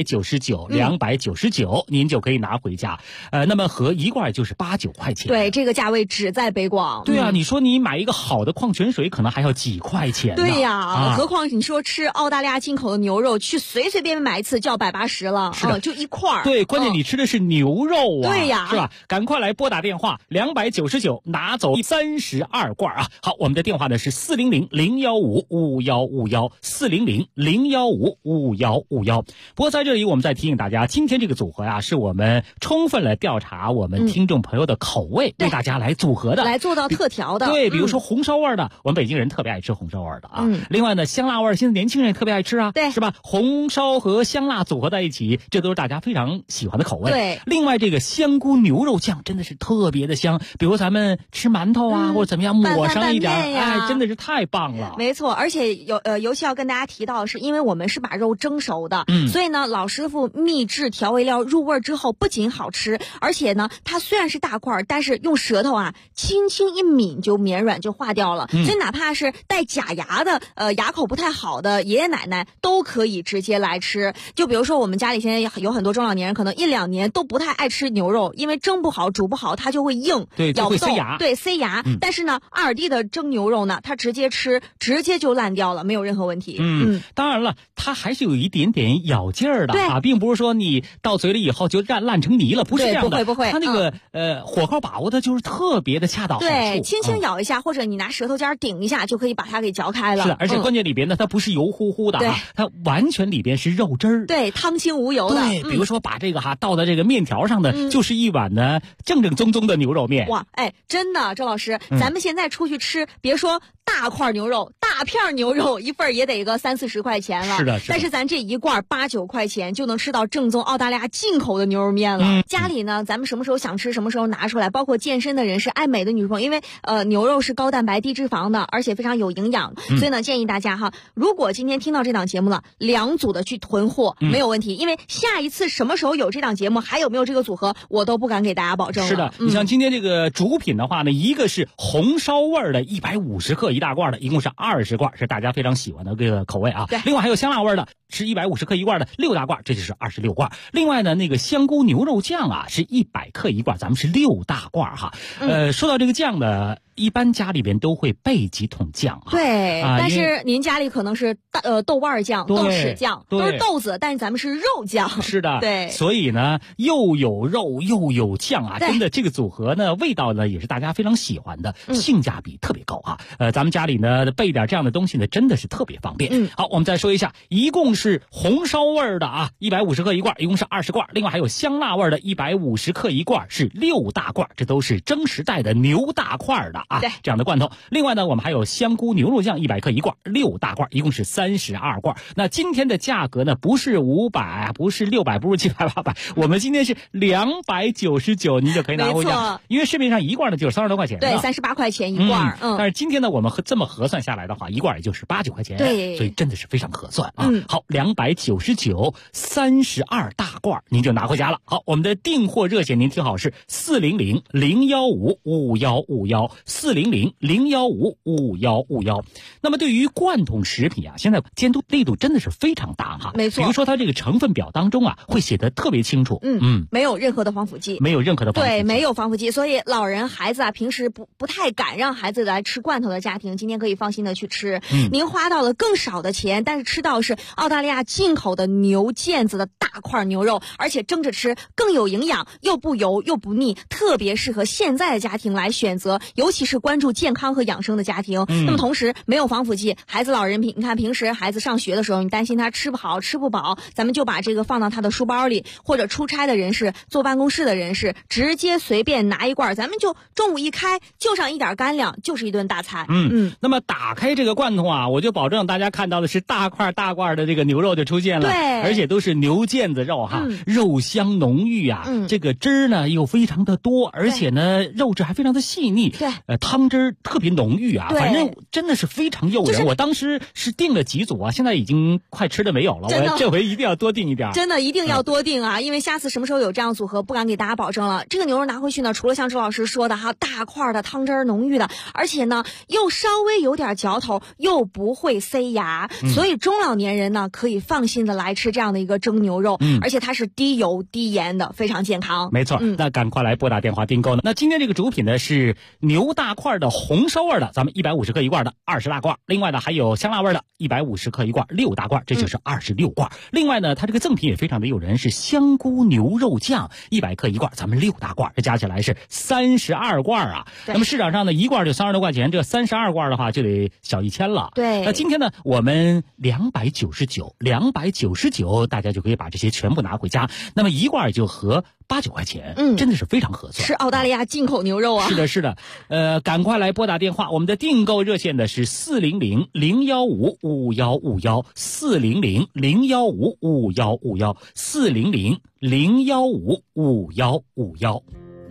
299，您就可以拿回家。那么合1罐就是8-9块钱。 对，这个价位只在北广。 对啊，你说你买一个好的矿泉水可能还要几块钱呢。 对呀，何况你说吃澳大利亚进口的牛肉，去随随便便买一次就要180了。 是的， 就1块。 对，关键你吃的是牛肉啊。 对呀， 是吧？赶快来拨打电话299，拿走32罐啊！好，我们的电话呢是400-015-5151，400-015-5151。不过在这里我们再提醒大家，今天这个组合啊，是我们充分了调查我们听众朋友的口味，为大家来组合的， 来做到特调的。 对，比如说红烧味的，我们北京人特别爱吃红烧味的啊。另外呢，香辣味现在年轻人也特别爱吃啊， 对， 是吧？红烧和香辣组合在一起，这都是大家非常喜欢的口味。 对， 另外这个香菇牛肉酱真的是特别的香，比如咱们吃馒头啊，或者怎么样抹上一点，哎，真的是太棒了。 没错，而且尤其要跟大家提到的是，因为我们是把肉蒸熟的，所以呢，老师傅秘制调味料入味之后，不仅好吃，而且呢，它虽然是大块，但是用舌头啊轻轻一抿就绵软就化掉了，所以哪怕是带假牙的牙口不太好的爷爷奶奶都可以直接来吃。就比如说我们家里现在有很多中老年人，可能1-2年都不太爱吃牛肉，因为蒸不好煮不好它就会硬， 对， 咬不动， 就会塞牙。 对，塞牙。但是呢，阿尔蒂的蒸牛肉呢，它直接吃直接就烂掉了，没有任何问题。 当然了，它还是有一点点咬劲儿的啊，并不是说你到嘴里以后就烂成泥了，不是这样的。 不会。 它那个火候把握的就是特别的恰到好处。 对，轻轻咬一下，或者你拿舌头尖顶一下，就可以把它给嚼开了。 是的，而且关键里边呢，它不是油乎乎的啊，它完全里边是肉汁儿。 对，汤清无油的。 对，比如说把这个倒到这个面条上的，就是一碗呢正宗的牛肉面。 哇，哎，真的，周老师，咱们现在出去吃，别说大块牛肉、大片牛肉，一份也得个30-40块钱了。 是的。 但是咱这一罐8-9块钱就能吃到正宗澳大利亚进口的牛肉面了。家里呢，咱们什么时候想吃什么时候拿出来，包括健身的人士、爱美的女朋友，因为牛肉是高蛋白低脂肪的，而且非常有营养，所以呢建议大家哈，如果今天听到这档节目了，2组的去囤货没有问题，因为下一次什么时候有这档节目，还有没有这个组合，我都不敢给大家保证了。 是的，你像今天这个主品的话呢，一个是红烧味的150克1大罐的，一共是20罐，是大家非常喜欢的这个口味啊。 对， 另外还有香辣味的，是150克1罐的6大罐，这就是26罐。另外呢，那个香菇牛肉酱啊，是100克1罐，咱们是6大罐哈。说到这个酱呢，一般家里边都会备几桶酱啊。 对，但是您家里可能是豆瓣酱、豆豉酱，都是豆子，但是咱们是肉酱。 是的， 对， 所以呢，又有肉又有酱啊，真的这个组合呢，味道呢也是大家非常喜欢的，性价比特别高啊。咱们家里呢备点这样的东西呢，真的是特别方便。好，我们再说一下，一共是红烧味的啊，150克1罐，一共是20罐。另外还有香辣味的150克1罐，是6大罐，这都是蒸时代的牛大块的。 啊，这样的罐头。另外呢，我们还有香菇牛肉酱100克1罐，6大罐，一共是32罐。那今天的价格呢，不是500，不是600，不是700、800，我们今天是299，您就可以拿回家。因为市面上一罐呢就是30多块钱， 对，38块钱一罐。 但是今天呢，我们这么核算下来的话，一罐也就是8、9块钱， 对， 所以真的是非常合算啊。好，299 32大罐，您就拿回家了。好，我们的订货热线您听好是400-015-5151，400-015-5151。那么对于罐头食品啊，现在监督力度真的是非常大哈。 没错， 比如说它这个成分表当中啊，会写得特别清楚。 没有任何的防腐剂， 没有任何的防腐剂， 对，没有防腐剂，所以老人孩子啊，平时不太敢让孩子来吃罐头的家庭，今天可以放心的去吃。您花到了更少的钱，但是吃到是澳大利亚进口的牛腱子的大块牛肉，而且蒸着吃更有营养，又不油又不腻，特别适合现在的家庭来选择，尤其是关注健康和养生的家庭。那么同时没有防腐剂，孩子老人你看平时孩子上学的时候，你担心他吃不好吃不饱，咱们就把这个放到他的书包里，或者出差的人士坐办公室的人士直接随便拿一罐，咱们就中午一开就上一点干粮，就是一顿大餐。 那么打开这个罐头啊，我就保证大家看到的是大块的这个牛肉就出现了， 对， 而且都是牛腱子肉哈，肉香浓郁啊，这个汁儿呢又非常的多，而且呢肉质还非常的细腻， 对， 汤汁特别浓郁啊，反正真的是非常诱人。我当时是订了几组啊，现在已经快吃的没有了，我这回一定要多订一点， 真的一定要多订啊，因为下次什么时候有这样组合不敢给大家保证了。这个牛肉拿回去呢，除了像周老师说的哈，大块的汤汁浓郁的，而且呢又稍微有点嚼头，又不会塞牙，所以中老年人呢可以放心的来吃这样的一个蒸牛肉，而且它是低油低盐的，非常健康。 没错，那赶快来拨打电话订购呢。那今天这个主品呢是牛大块的红烧味的，咱们150克一罐的20大罐，另外呢还有香辣味的150克一罐6大罐，这就是26罐。另外呢它这个赠品也非常的诱人，是香菇牛肉酱100克一罐，咱们6大罐，这加起来是32罐啊。那么市场上呢一罐就30多块钱，这32罐的话就得小1000了。 对， 那今天呢我们299，大家就可以把这些全部拿回家，那么一罐就合8、9块钱，真的是非常合算。 是澳大利亚进口牛肉啊。 是的，赶快来拨打电话，我们的订购热线的是400-015-5151，400-015-5151，400-015-5151。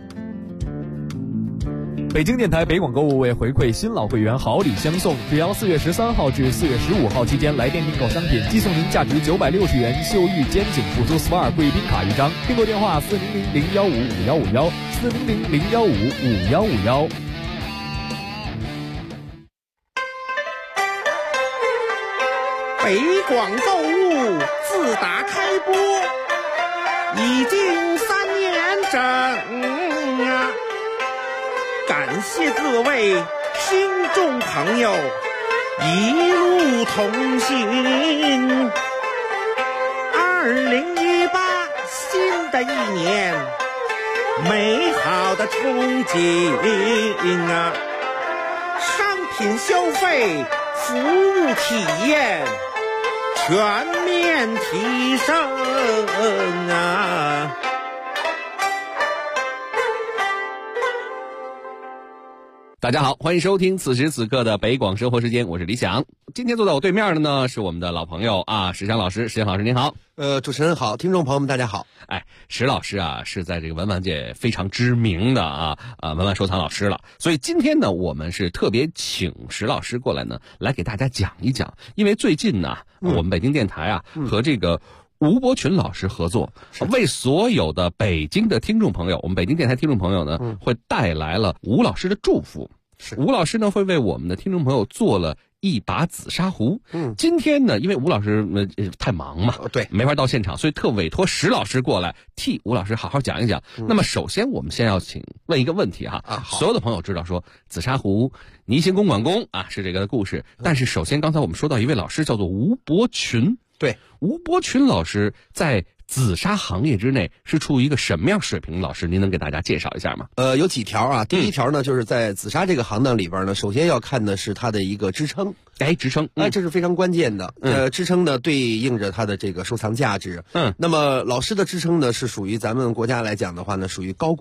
北京电台北广购物为回馈新老会员好礼相送，只要4月13号至4月15号期间来电订购商品，即送您价值960元秀玉肩颈辅助 SPA 贵宾卡一张。订购电话400-015-5151，400-015-5151。 北广购物自打开播已经3年整啊，感谢各位听众朋友一路同行。2018新的一年，美好的憧憬啊，商品消费、服务体验全面提升啊！ 大家好，欢迎收听此时此刻的北广生活时间，我是李想。今天坐在我对面的呢是我们的老朋友啊，石强老师。石强老师您好。 主持人好，听众朋友们大家好。 石老师啊是在这个文玩界非常知名的文玩收藏老师了，所以今天呢我们是特别请石老师过来呢，来给大家讲一讲。因为最近呢我们北京电台和这个吴伯群老师合作，为所有的北京的听众朋友，我们北京电台听众朋友呢会带来了吴老师的祝福。吴老师呢会为我们的听众朋友做了一把紫砂壶。今天呢因为吴老师太忙嘛， 对， 没法到现场，所以特委托石老师过来替吴老师好好讲一讲。那么首先我们先要问一个问题所有的朋友知道说紫砂壶倪行公管公是这个故事，但是首先刚才我们说到一位老师叫做吴伯群。 对， 吴伯群老师在紫砂行业之内是处于一个什么样水平的老师？您能给大家介绍一下吗？ 有几条第一条呢，就是在紫砂这个行当里边呢，首先要看的是它的一个支撑。 支撑， 这是非常关键的。支撑呢对应着它的这个收藏价值。那么老师的支撑呢是属于咱们国家来讲的话呢，属于高工。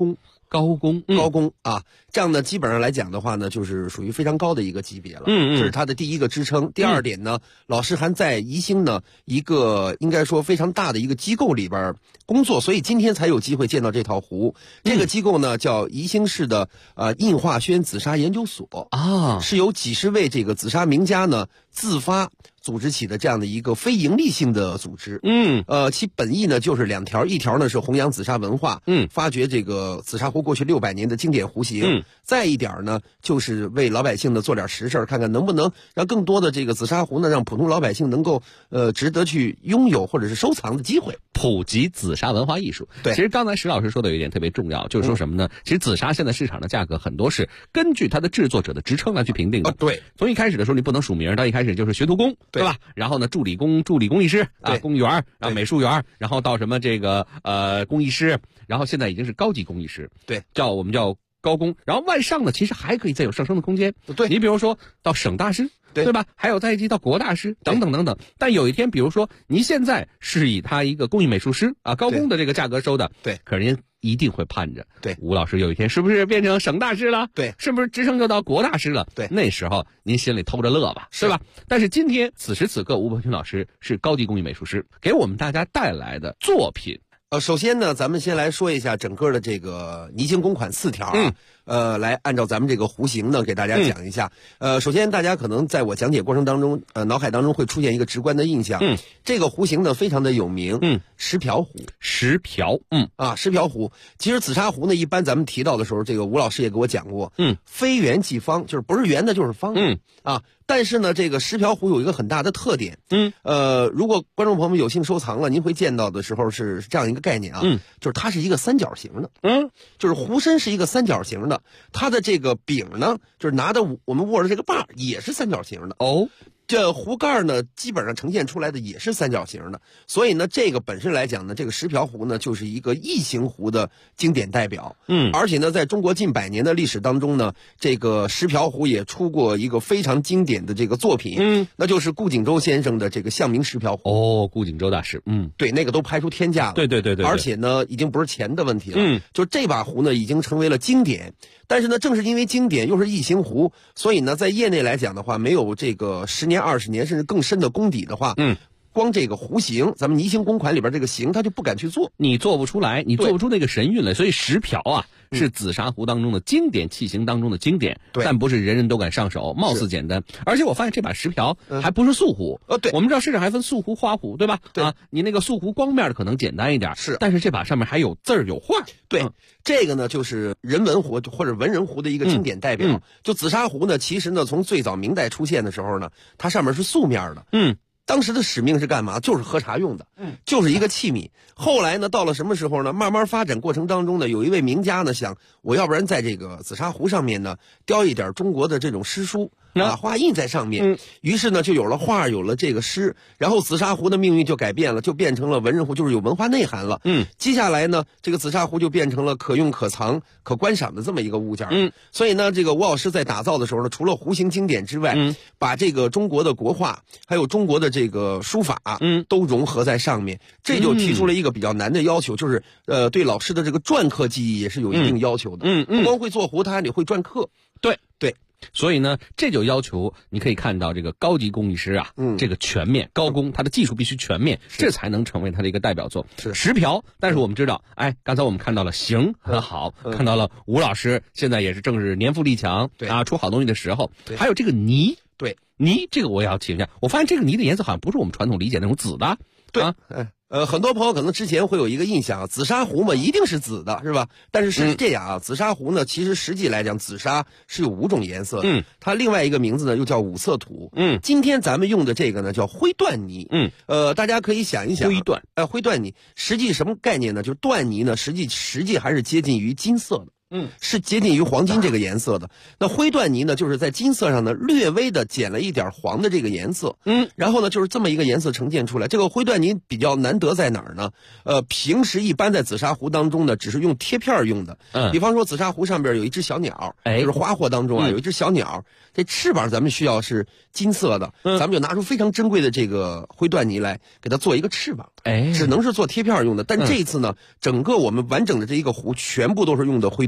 高工， 高工啊，这样呢，基本上来讲的话呢，就是属于非常高的一个级别了。这是它的第一个支撑。第二点呢，老师还在宜兴呢一个应该说非常大的一个机构里边工作，所以今天才有机会见到这套壶。这个机构呢叫宜兴市的印化轩紫砂研究所啊， 是由几十位这个紫砂名家呢自发组织起的这样的一个非盈利性的组织。其本意呢就是两条，一条呢是弘扬紫砂文化，发掘这个紫砂壶过去600年的经典壶型，再一点呢就是为老百姓呢做点实事，看看能不能让更多的这个紫砂壶呢让普通老百姓能够值得去拥有或者是收藏的机会， 普及紫砂文化艺术。 对， 其实刚才石老师说的有一点特别重要，就是说什么呢？其实紫砂现在市场的价格很多是根据它的制作者的职称来去评定的。 对， 从一开始的时候你不能署名，到一开始就是学徒工，对吧？然后呢，助理工艺师啊，工艺员，然后美术员，然后到什么这个工艺师，然后现在已经是高级工艺师， 对， 我们叫高工。然后往上呢，其实还可以再有上升的空间。 对， 你比如说到省大师，对吧？还有再一级到国大师等等等等。但有一天，比如说您现在是以他一个工艺美术师啊高工的这个价格收的， 对， 可是您一定会盼着， 对， 吴老师有一天是不是变成省大师了？ 对， 是不是直升就到国大师了？ 对， 那时候您心里偷着乐吧，是吧？但是今天此时此刻，吴伯群老师是高级工艺美术师，给我们大家带来的作品。 首先呢，咱们先来说一下整个的这个泥兴公款4条来按照咱们这个壶型呢给大家讲一下。首先大家可能在我讲解过程当中，脑海当中会出现一个直观的印象。这个壶型呢非常的有名。石瓢壶。 石瓢。 石瓢壶。其实紫砂壶呢，一般咱们提到的时候，这个吴老师也给我讲过。非圆即方，就是不是圆的就是方。但是呢，这个石瓢壶有一个很大的特点。如果观众朋友们有幸收藏了，您会见到的时候是这样一个概念啊。就是它是一个三角形的。就是壶身是一个三角形的，它的这个柄呢，就是拿的我们握着这个把也是三角形的。这壶盖呢，基本上呈现出来的也是三角形的，所以呢，这个本身来讲呢，这个石瓢壶呢，就是一个异形壶的经典代表。而且呢，在中国近100年的历史当中呢，这个石瓢壶也出过一个非常经典的这个作品。那就是顾景舟先生的这个象名石瓢壶。 顾景舟大师。 对，那个都拍出天价了。 对。 而且呢，已经不是钱的问题了。就这把壶呢，已经成为了经典。但是呢，正是因为经典又是异形壶，所以呢，在业内来讲的话，没有这个10年、20年甚至更深的功底的话，光这个壶型，咱们泥兴公款里边这个型，他就不敢去做， 你做不出来，你做不出那个神韵来。所以石瓢啊，是紫砂壶当中的经典器型当中的经典，但不是人人都敢上手，貌似简单。而且我发现这把石瓢还不是素壶。 对， 我们知道市场还分素壶、花壶，对吧？ 对你那个素壶光面的可能简单一点，但是这把上面还有字儿有画。 对，这个呢就是人文壶或者文人壶的一个经典代表。就紫砂壶呢，其实呢从最早明代出现的时候呢，它上面是素面的。当时的使命是干嘛？就是喝茶用的，就是一个器皿。后来呢，到了什么时候呢？慢慢发展过程当中呢，有一位名家呢想，我要不然在这个紫砂壶上面呢雕一点中国的这种诗书，画印在上面。于是呢，就有了画，有了这个诗，然后紫砂壶的命运就改变了，就变成了文人壶，就是有文化内涵了。接下来呢，这个紫砂壶就变成了可用、可藏、可观赏的这么一个物件。所以呢，这个吴老师在打造的时候呢，除了壶型经典之外，把这个中国的国画还有中国的这个书法，都融合在上面，这就提出了一个比较难的要求，就是对老师的这个篆刻技艺也是有一定要求的。不光会做壶，他还得会篆刻。 对。所以呢，这就要求你可以看到这个高级工艺师啊，这个全面高工，他的技术必须全面，这才能成为他的一个代表作。石瓢，但是我们知道，刚才我们看到了形很好，看到了吴老师现在也是正是年富力强出好东西的时候。还有这个泥，泥这个我也要提一下，我发现这个泥的颜色好像不是我们传统理解那种紫的。 很多朋友可能之前会有一个印象，紫砂壶嘛一定是紫的，是吧？但是是这样啊，紫砂壶呢，其实实际来讲，紫砂是有5种颜色的。它另外一个名字呢又叫五色土。今天咱们用的这个呢叫灰缎泥。大家可以想一想，灰缎泥实际什么概念呢？就是缎泥呢，实际还是接近于金色的。是接近于黄金这个颜色的。那灰缎泥呢，就是在金色上呢略微的减了一点黄的这个颜色。然后呢，就是这么一个颜色呈现出来。这个灰缎泥比较难得在哪儿呢？平时一般在紫砂壶当中呢，只是用贴片用的。比方说紫砂壶上边有一只小鸟，就是花货当中啊有一只小鸟，这翅膀咱们需要是金色的，咱们就拿出非常珍贵的这个灰缎泥来给它做一个翅膀。只能是做贴片用的。但这一次呢，整个我们完整的这一个壶全部都是用的灰缎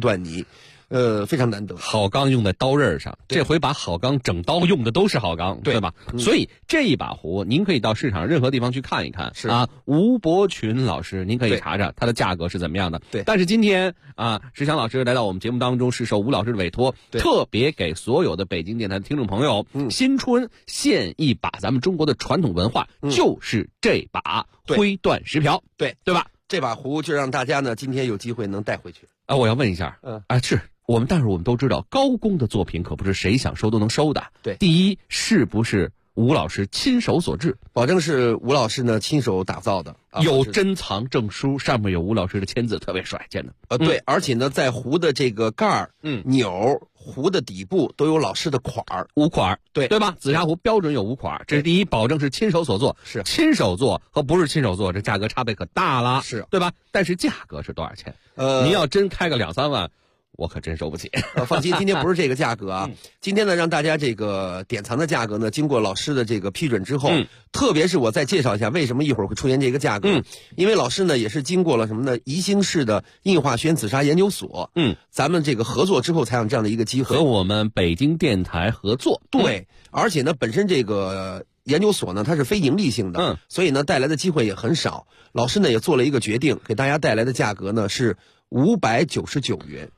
断泥。非常难得。 好钢用在刀刃上，这回把好钢整刀用的都是好钢，对吧？所以这一把壶，您可以到市场任何地方去看一看。是啊，吴伯群老师，您可以查查它的价格是怎么样的。对。但是今天啊，石强老师来到我们节目当中，是受吴老师的委托，特别给所有的北京电台的听众朋友，新春献一把咱们中国的传统文化，就是这把灰缎石瓢，对吧？ 这把壶就让大家呢今天有机会能带回去。 我要问一下，是。但是我们都知道，高工的作品可不是谁想收都能收的。对，第一，是不是吴老师亲手所制？ 保证是吴老师呢亲手打造的， 有珍藏证书，上面有吴老师的签字，特别帅，见的。 对，而且呢，在壶的这个盖儿、钮、壶的底部都有老师的款儿 ，5款，对吧？紫砂壶标准有5款，这是第一，保证是亲手所做。是亲手做和不是亲手做，这价格差别可大了，是对吧？但是价格是多少钱？您要真开个2、3万。我可真收不起。 放心，今天不是这个价格啊。今天呢，让大家这个典藏的价格呢，经过老师的这个批准之后，特别是我再介绍一下为什么一会儿会出现这个价格。因为老师呢也是经过了什么呢？宜兴市的印化轩紫砂研究所，咱们这个合作之后才有这样的一个机会， 和我们北京电台合作。 对，而且呢，本身这个研究所呢，它是非盈利性的，所以呢，带来的机会也很少。老师呢也做了一个决定，给大家带来的价格呢是599元。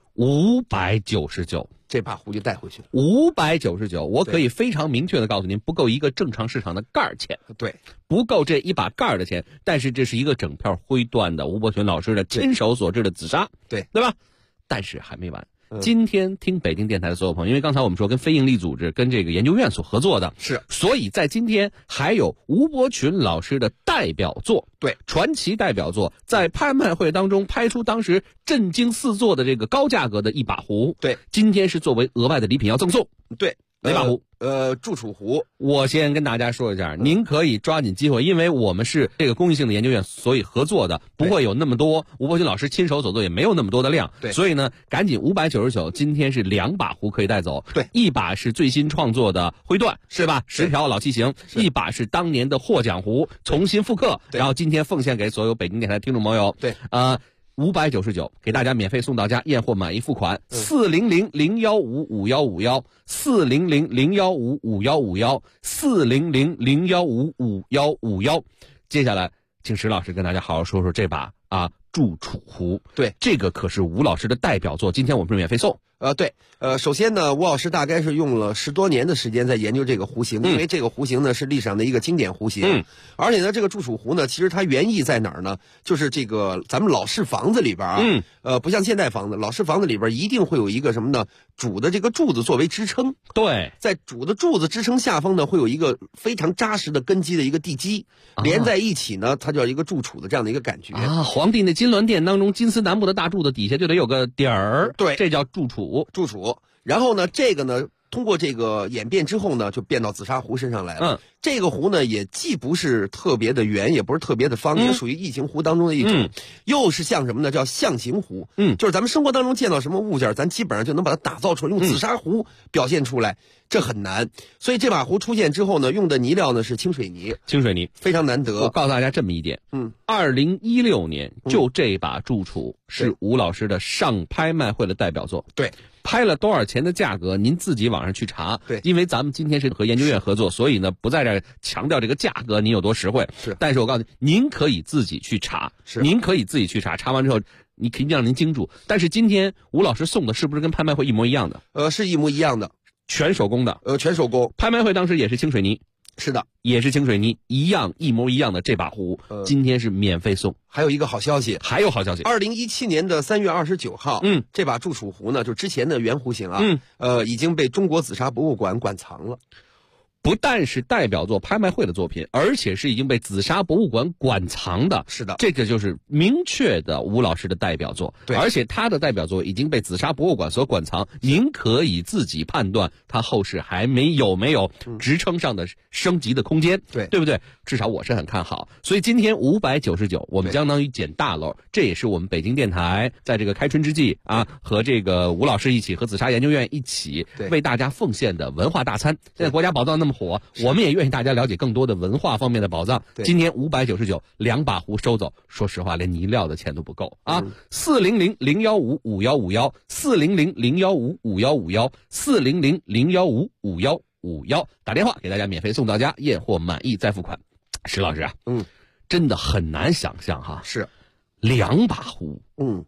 599， 这把壶就带回去了。 599，我可以非常明确的告诉您，不够一个正常市场的盖儿钱。 对， 不够这一把盖儿的钱。但是这是一个整片灰缎的吴伯群老师的亲手所制的紫砂，对吧？但是还没完。今天听北京电台的所有朋友，因为刚才我们说跟非营利组织、跟这个研究院所合作的，是，所以在今天还有吴伯群老师的代表作，对，传奇代表作，在拍卖会当中拍出当时震惊四座的这个高价格的一把壶，对，今天是作为额外的礼品要赠送， 对， 哪把壶？ 祝楚壶。 我先跟大家说一下，您可以抓紧机会，因为我们是这个公益性的研究院，所以合作的不会有那么多。吴伯群老师亲手所做，也没有那么多的量，对，所以呢，赶紧599，今天是2把壶可以带走，对，一把是最新创作的灰缎，是吧？石瓢老器型，一把是当年的获奖壶，重新复刻，然后今天奉献给所有北京电台听众朋友，对，599给大家免费送到家，验货满意付款，400-015-5151，400-015-5151，400-015-5151。接下来，请石老师跟大家好好说说这把祝楚壶。对，这个可是吴老师的代表作，今天我们是免费送。 对，首先呢，吴老师大概是用了10多年的时间在研究这个壶型，因为这个壶型呢是历史上的一个经典壶型，而且呢，这个祝楚壶呢，其实它原意在哪儿呢？就是这个咱们老式房子里边不像现代房子，老式房子里边一定会有一个什么呢？主的这个柱子作为支撑，对，在主的柱子支撑下方呢，会有一个非常扎实的根基的一个地基，连在一起呢，它叫一个祝楚的这样的一个感觉啊。皇帝那金銮殿当中，金丝楠木的大柱子底下就得有个底儿，对，这叫祝楚。 然后呢，这个呢，通过这个演变之后呢，就变到紫砂壶身上来了。这个壶呢，也既不是特别的圆，也不是特别的方，也属于异形壶当中的一种，又是像什么呢？叫象形壶。就是咱们生活当中见到什么物件，咱基本上就能把它打造出来，用紫砂壶表现出来，这很难。所以这把壶出现之后呢，用的泥料呢是清水泥，非常难得。 我告诉大家这么一点，2016年就这把祝楚是吴老师的上拍卖会的代表作。 对。 拍了多少钱的价格，您自己网上去查。对，因为咱们今天是和研究院合作，所以呢不在这儿强调这个价格您有多实惠。是，但是我告诉您可以自己去查。是，您可以自己去查，查完之后你肯定让您精注。但是今天吴老师送的是不是跟拍卖会一模一样的？ 是一模一样的， 全手工的。 全手工。 拍卖会当时也是清水泥。 是的， 也是清水泥，一模一样的这把壶，今天是免费送。 还有一个好消息，2017年的3月29号，这把祝楚壶呢，就之前的原壶型已经被中国紫砂博物馆馆藏了。 不但是代表作拍卖会的作品，而且是已经被紫砂博物馆馆藏的。是的，这个就是明确的吴老师的代表作。对，而且他的代表作已经被紫砂博物馆所馆藏，您可以自己判断他后世还有没有职称上的升级的空间。对不对？至少我是很看好。所以今天599，我们相当于捡大漏，这也是我们北京电台在这个开春之际和这个吴老师一起，和紫砂研究院一起为大家奉献的文化大餐。现在国家宝藏那么么火，我们也愿意大家了解更多的文化方面的宝藏。今年599，2把壶收走，说实话连泥料的钱都不够啊！400-015-5151，400-015-5151，400-015-5151，打电话给大家免费送到家，验货满意再付款。石老师啊，真的很难想象哈， 是 2把壶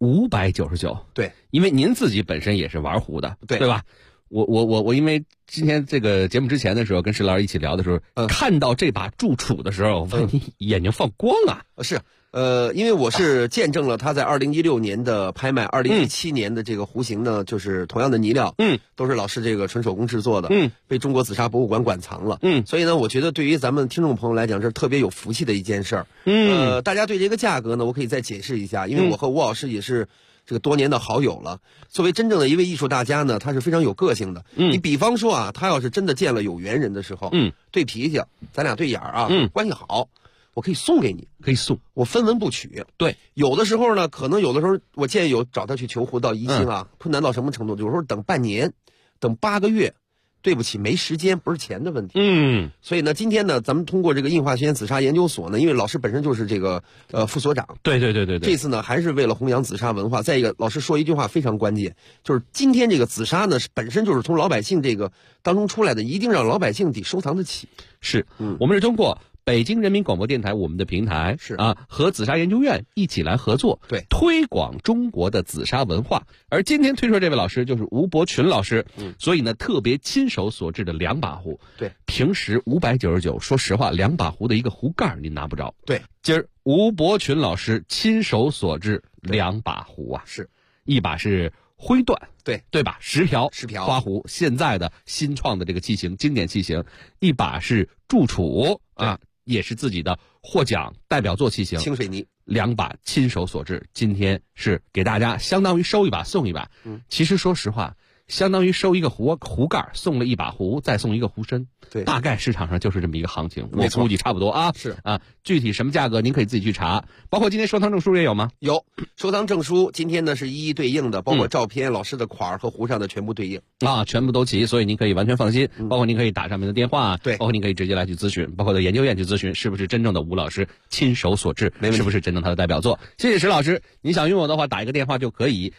，599， 对， 因为您自己本身也是玩壶的， 对吧？我因为今天这个节目之前的时候跟石老师一起聊的时候，看到这把祝楚的时候，我发现你眼睛放光啊！ 是，因为我是见证了他在2016年的拍卖，2017年的这个壶型呢，就是同样的泥料，都是老师这个纯手工制作的，被中国紫砂博物馆馆藏了，所以呢，我觉得对于咱们听众朋友来讲，这是特别有福气的一件事儿。大家对这个价格呢，我可以再解释一下，因为我和吴老师也是这个多年的好友了。作为真正的一位艺术大家呢，他是非常有个性的。你比方说啊，他要是真的见了有缘人的时候，对脾气，咱俩对眼儿啊，关系好，我可以送给你， 可以送， 我分文不取。 对， 有的时候呢，可能有的时候我建议有找他去求壶到宜兴啊，困难到什么程度？有时候等半年，等8个月。对不起，没时间，不是钱的问题。所以呢，今天呢，咱们通过这个印化学院紫砂研究所呢，因为老师本身就是这个副所长。 对。 这次呢，还是为了弘扬紫砂文化。再一个，老师说一句话非常关键，就是今天这个紫砂呢，本身就是从老百姓这个当中出来的，一定让老百姓得收藏得起。 是，我们是通过北京人民广播电台我们的平台是啊，和紫砂研究院一起来合作， 对， 推广中国的紫砂文化。而今天推出这位老师就是吴伯群老师，所以呢，特别亲手所制的2把壶。 对， 平时599，说实话2把壶的一个壶盖您拿不着。 对， 今儿吴伯群老师亲手所制2把壶啊， 是一把是灰缎，对吧？石瓢花壶，现在的新创的这个器型，经典器型。一把是祝楚啊，也是自己的获奖代表作器型， 清水泥 ，2把亲手所制。今天是给大家相当于收一把送一把。其实说实话，相当于收一个壶盖，送了1把壶，再送一个壶身。 对， 大概市场上就是这么一个行情，我估计差不多啊。 是啊，具体什么价格您可以自己去查。包括今天收藏证书也有吗？ 有，收藏证书今天呢是一一对应的，包括照片、老师的款儿和壶上的全部对应啊，全部都齐，所以您可以完全放心。包括您可以打上面的电话， 对， 包括您可以直接来去咨询，包括到研究院去咨询，是不是真正的吴老师亲手所制，是不是真正他的代表作？谢谢石老师，您想拥有的话，打一个电话就可以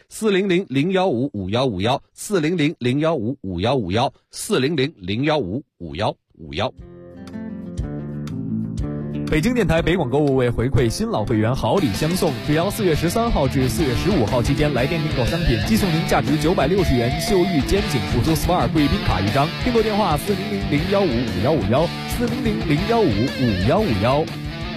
，400-015-5151，400-015-5151，400-015-5151。 北京电台北广购物为回馈新老会员好礼相送，只要4月13号至4月15号期间来电订购商品，即送您价值960元秀玉肩颈辅助 SPA 贵宾卡1张。订购电话400-015-5151，400-015-5151。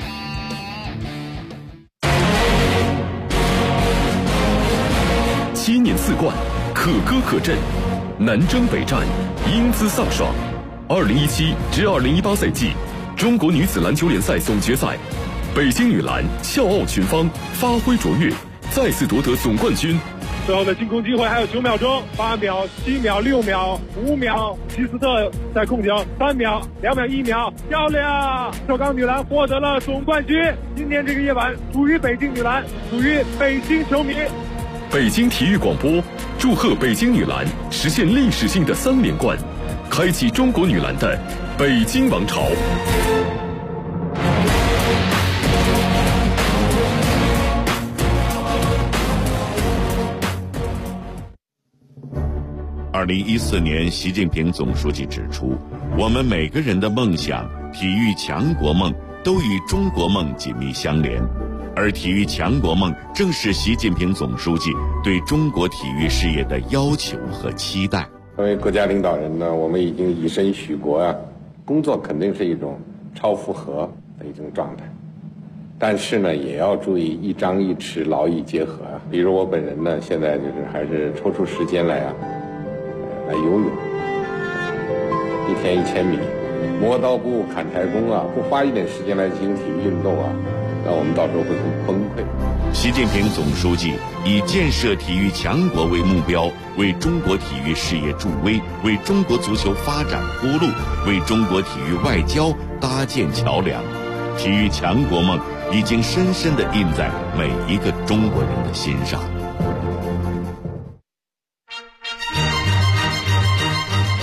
7年4冠，可歌可阵，南征北战，英姿飒爽。2017至2018赛季中国女子篮球联赛总决赛，北京女篮笑傲群芳，发挥卓越，再次夺得总冠军。 最后的进攻机会还有9秒钟，8秒、7秒、6秒、5秒，齐斯特在控球，3秒、2秒、1秒，漂亮！首钢女篮获得了总冠军。今天这个夜晚属于北京女篮，属于北京球迷。 北京体育广播祝贺北京女篮实现历史性的3连冠，开启中国女篮的北京王朝。2014年，习近平总书记指出，我们每个人的梦想、体育强国梦都与中国梦紧密相连，而体育强国梦正是习近平总书记对中国体育事业的要求和期待。 作为国家领导人呢，我们已经以身许国啊，工作肯定是一种超负荷的一种状态，但是呢，也要注意一张一弛，劳逸结合啊。比如我本人呢，现在就是还是抽出时间来来游泳，1天1000米，磨刀不误砍柴工啊，不花一点时间来进行体育运动啊，那我们到时候会很崩溃。 习近平总书记以建设体育强国为目标，为中国体育事业助威，为中国足球发展铺路，为中国体育外交搭建桥梁。体育强国梦已经深深地印在每一个中国人的心上。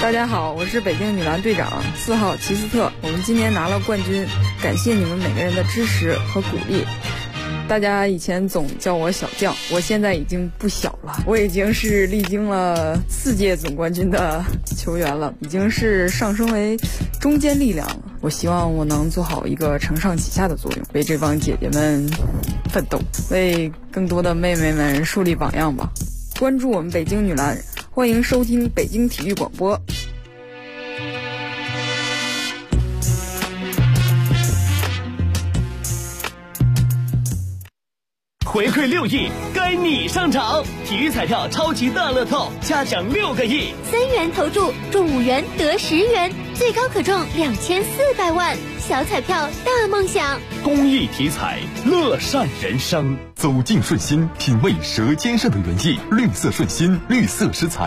大家好，我是北京女篮队长4号齐斯特。我们今年拿了冠军，感谢你们每个人的支持和鼓励。大家以前总叫我小将，我现在已经不小了，我已经是历经了4届总冠军的球员了，已经是上升为中坚力量了。我希望我能做好一个承上启下的作用，为这帮姐姐们奋斗，为更多的妹妹们树立榜样吧。关注我们北京女篮，欢迎收听北京体育广播。 回馈6亿，该你上场！体育彩票超级大乐透，嘉奖6个亿 ，3元投注中5元得10元，最高可中2400万。小彩票大梦想， 公益体彩，乐善人生。 走进顺心，品味舌尖上的原意，绿色顺心，绿色食材。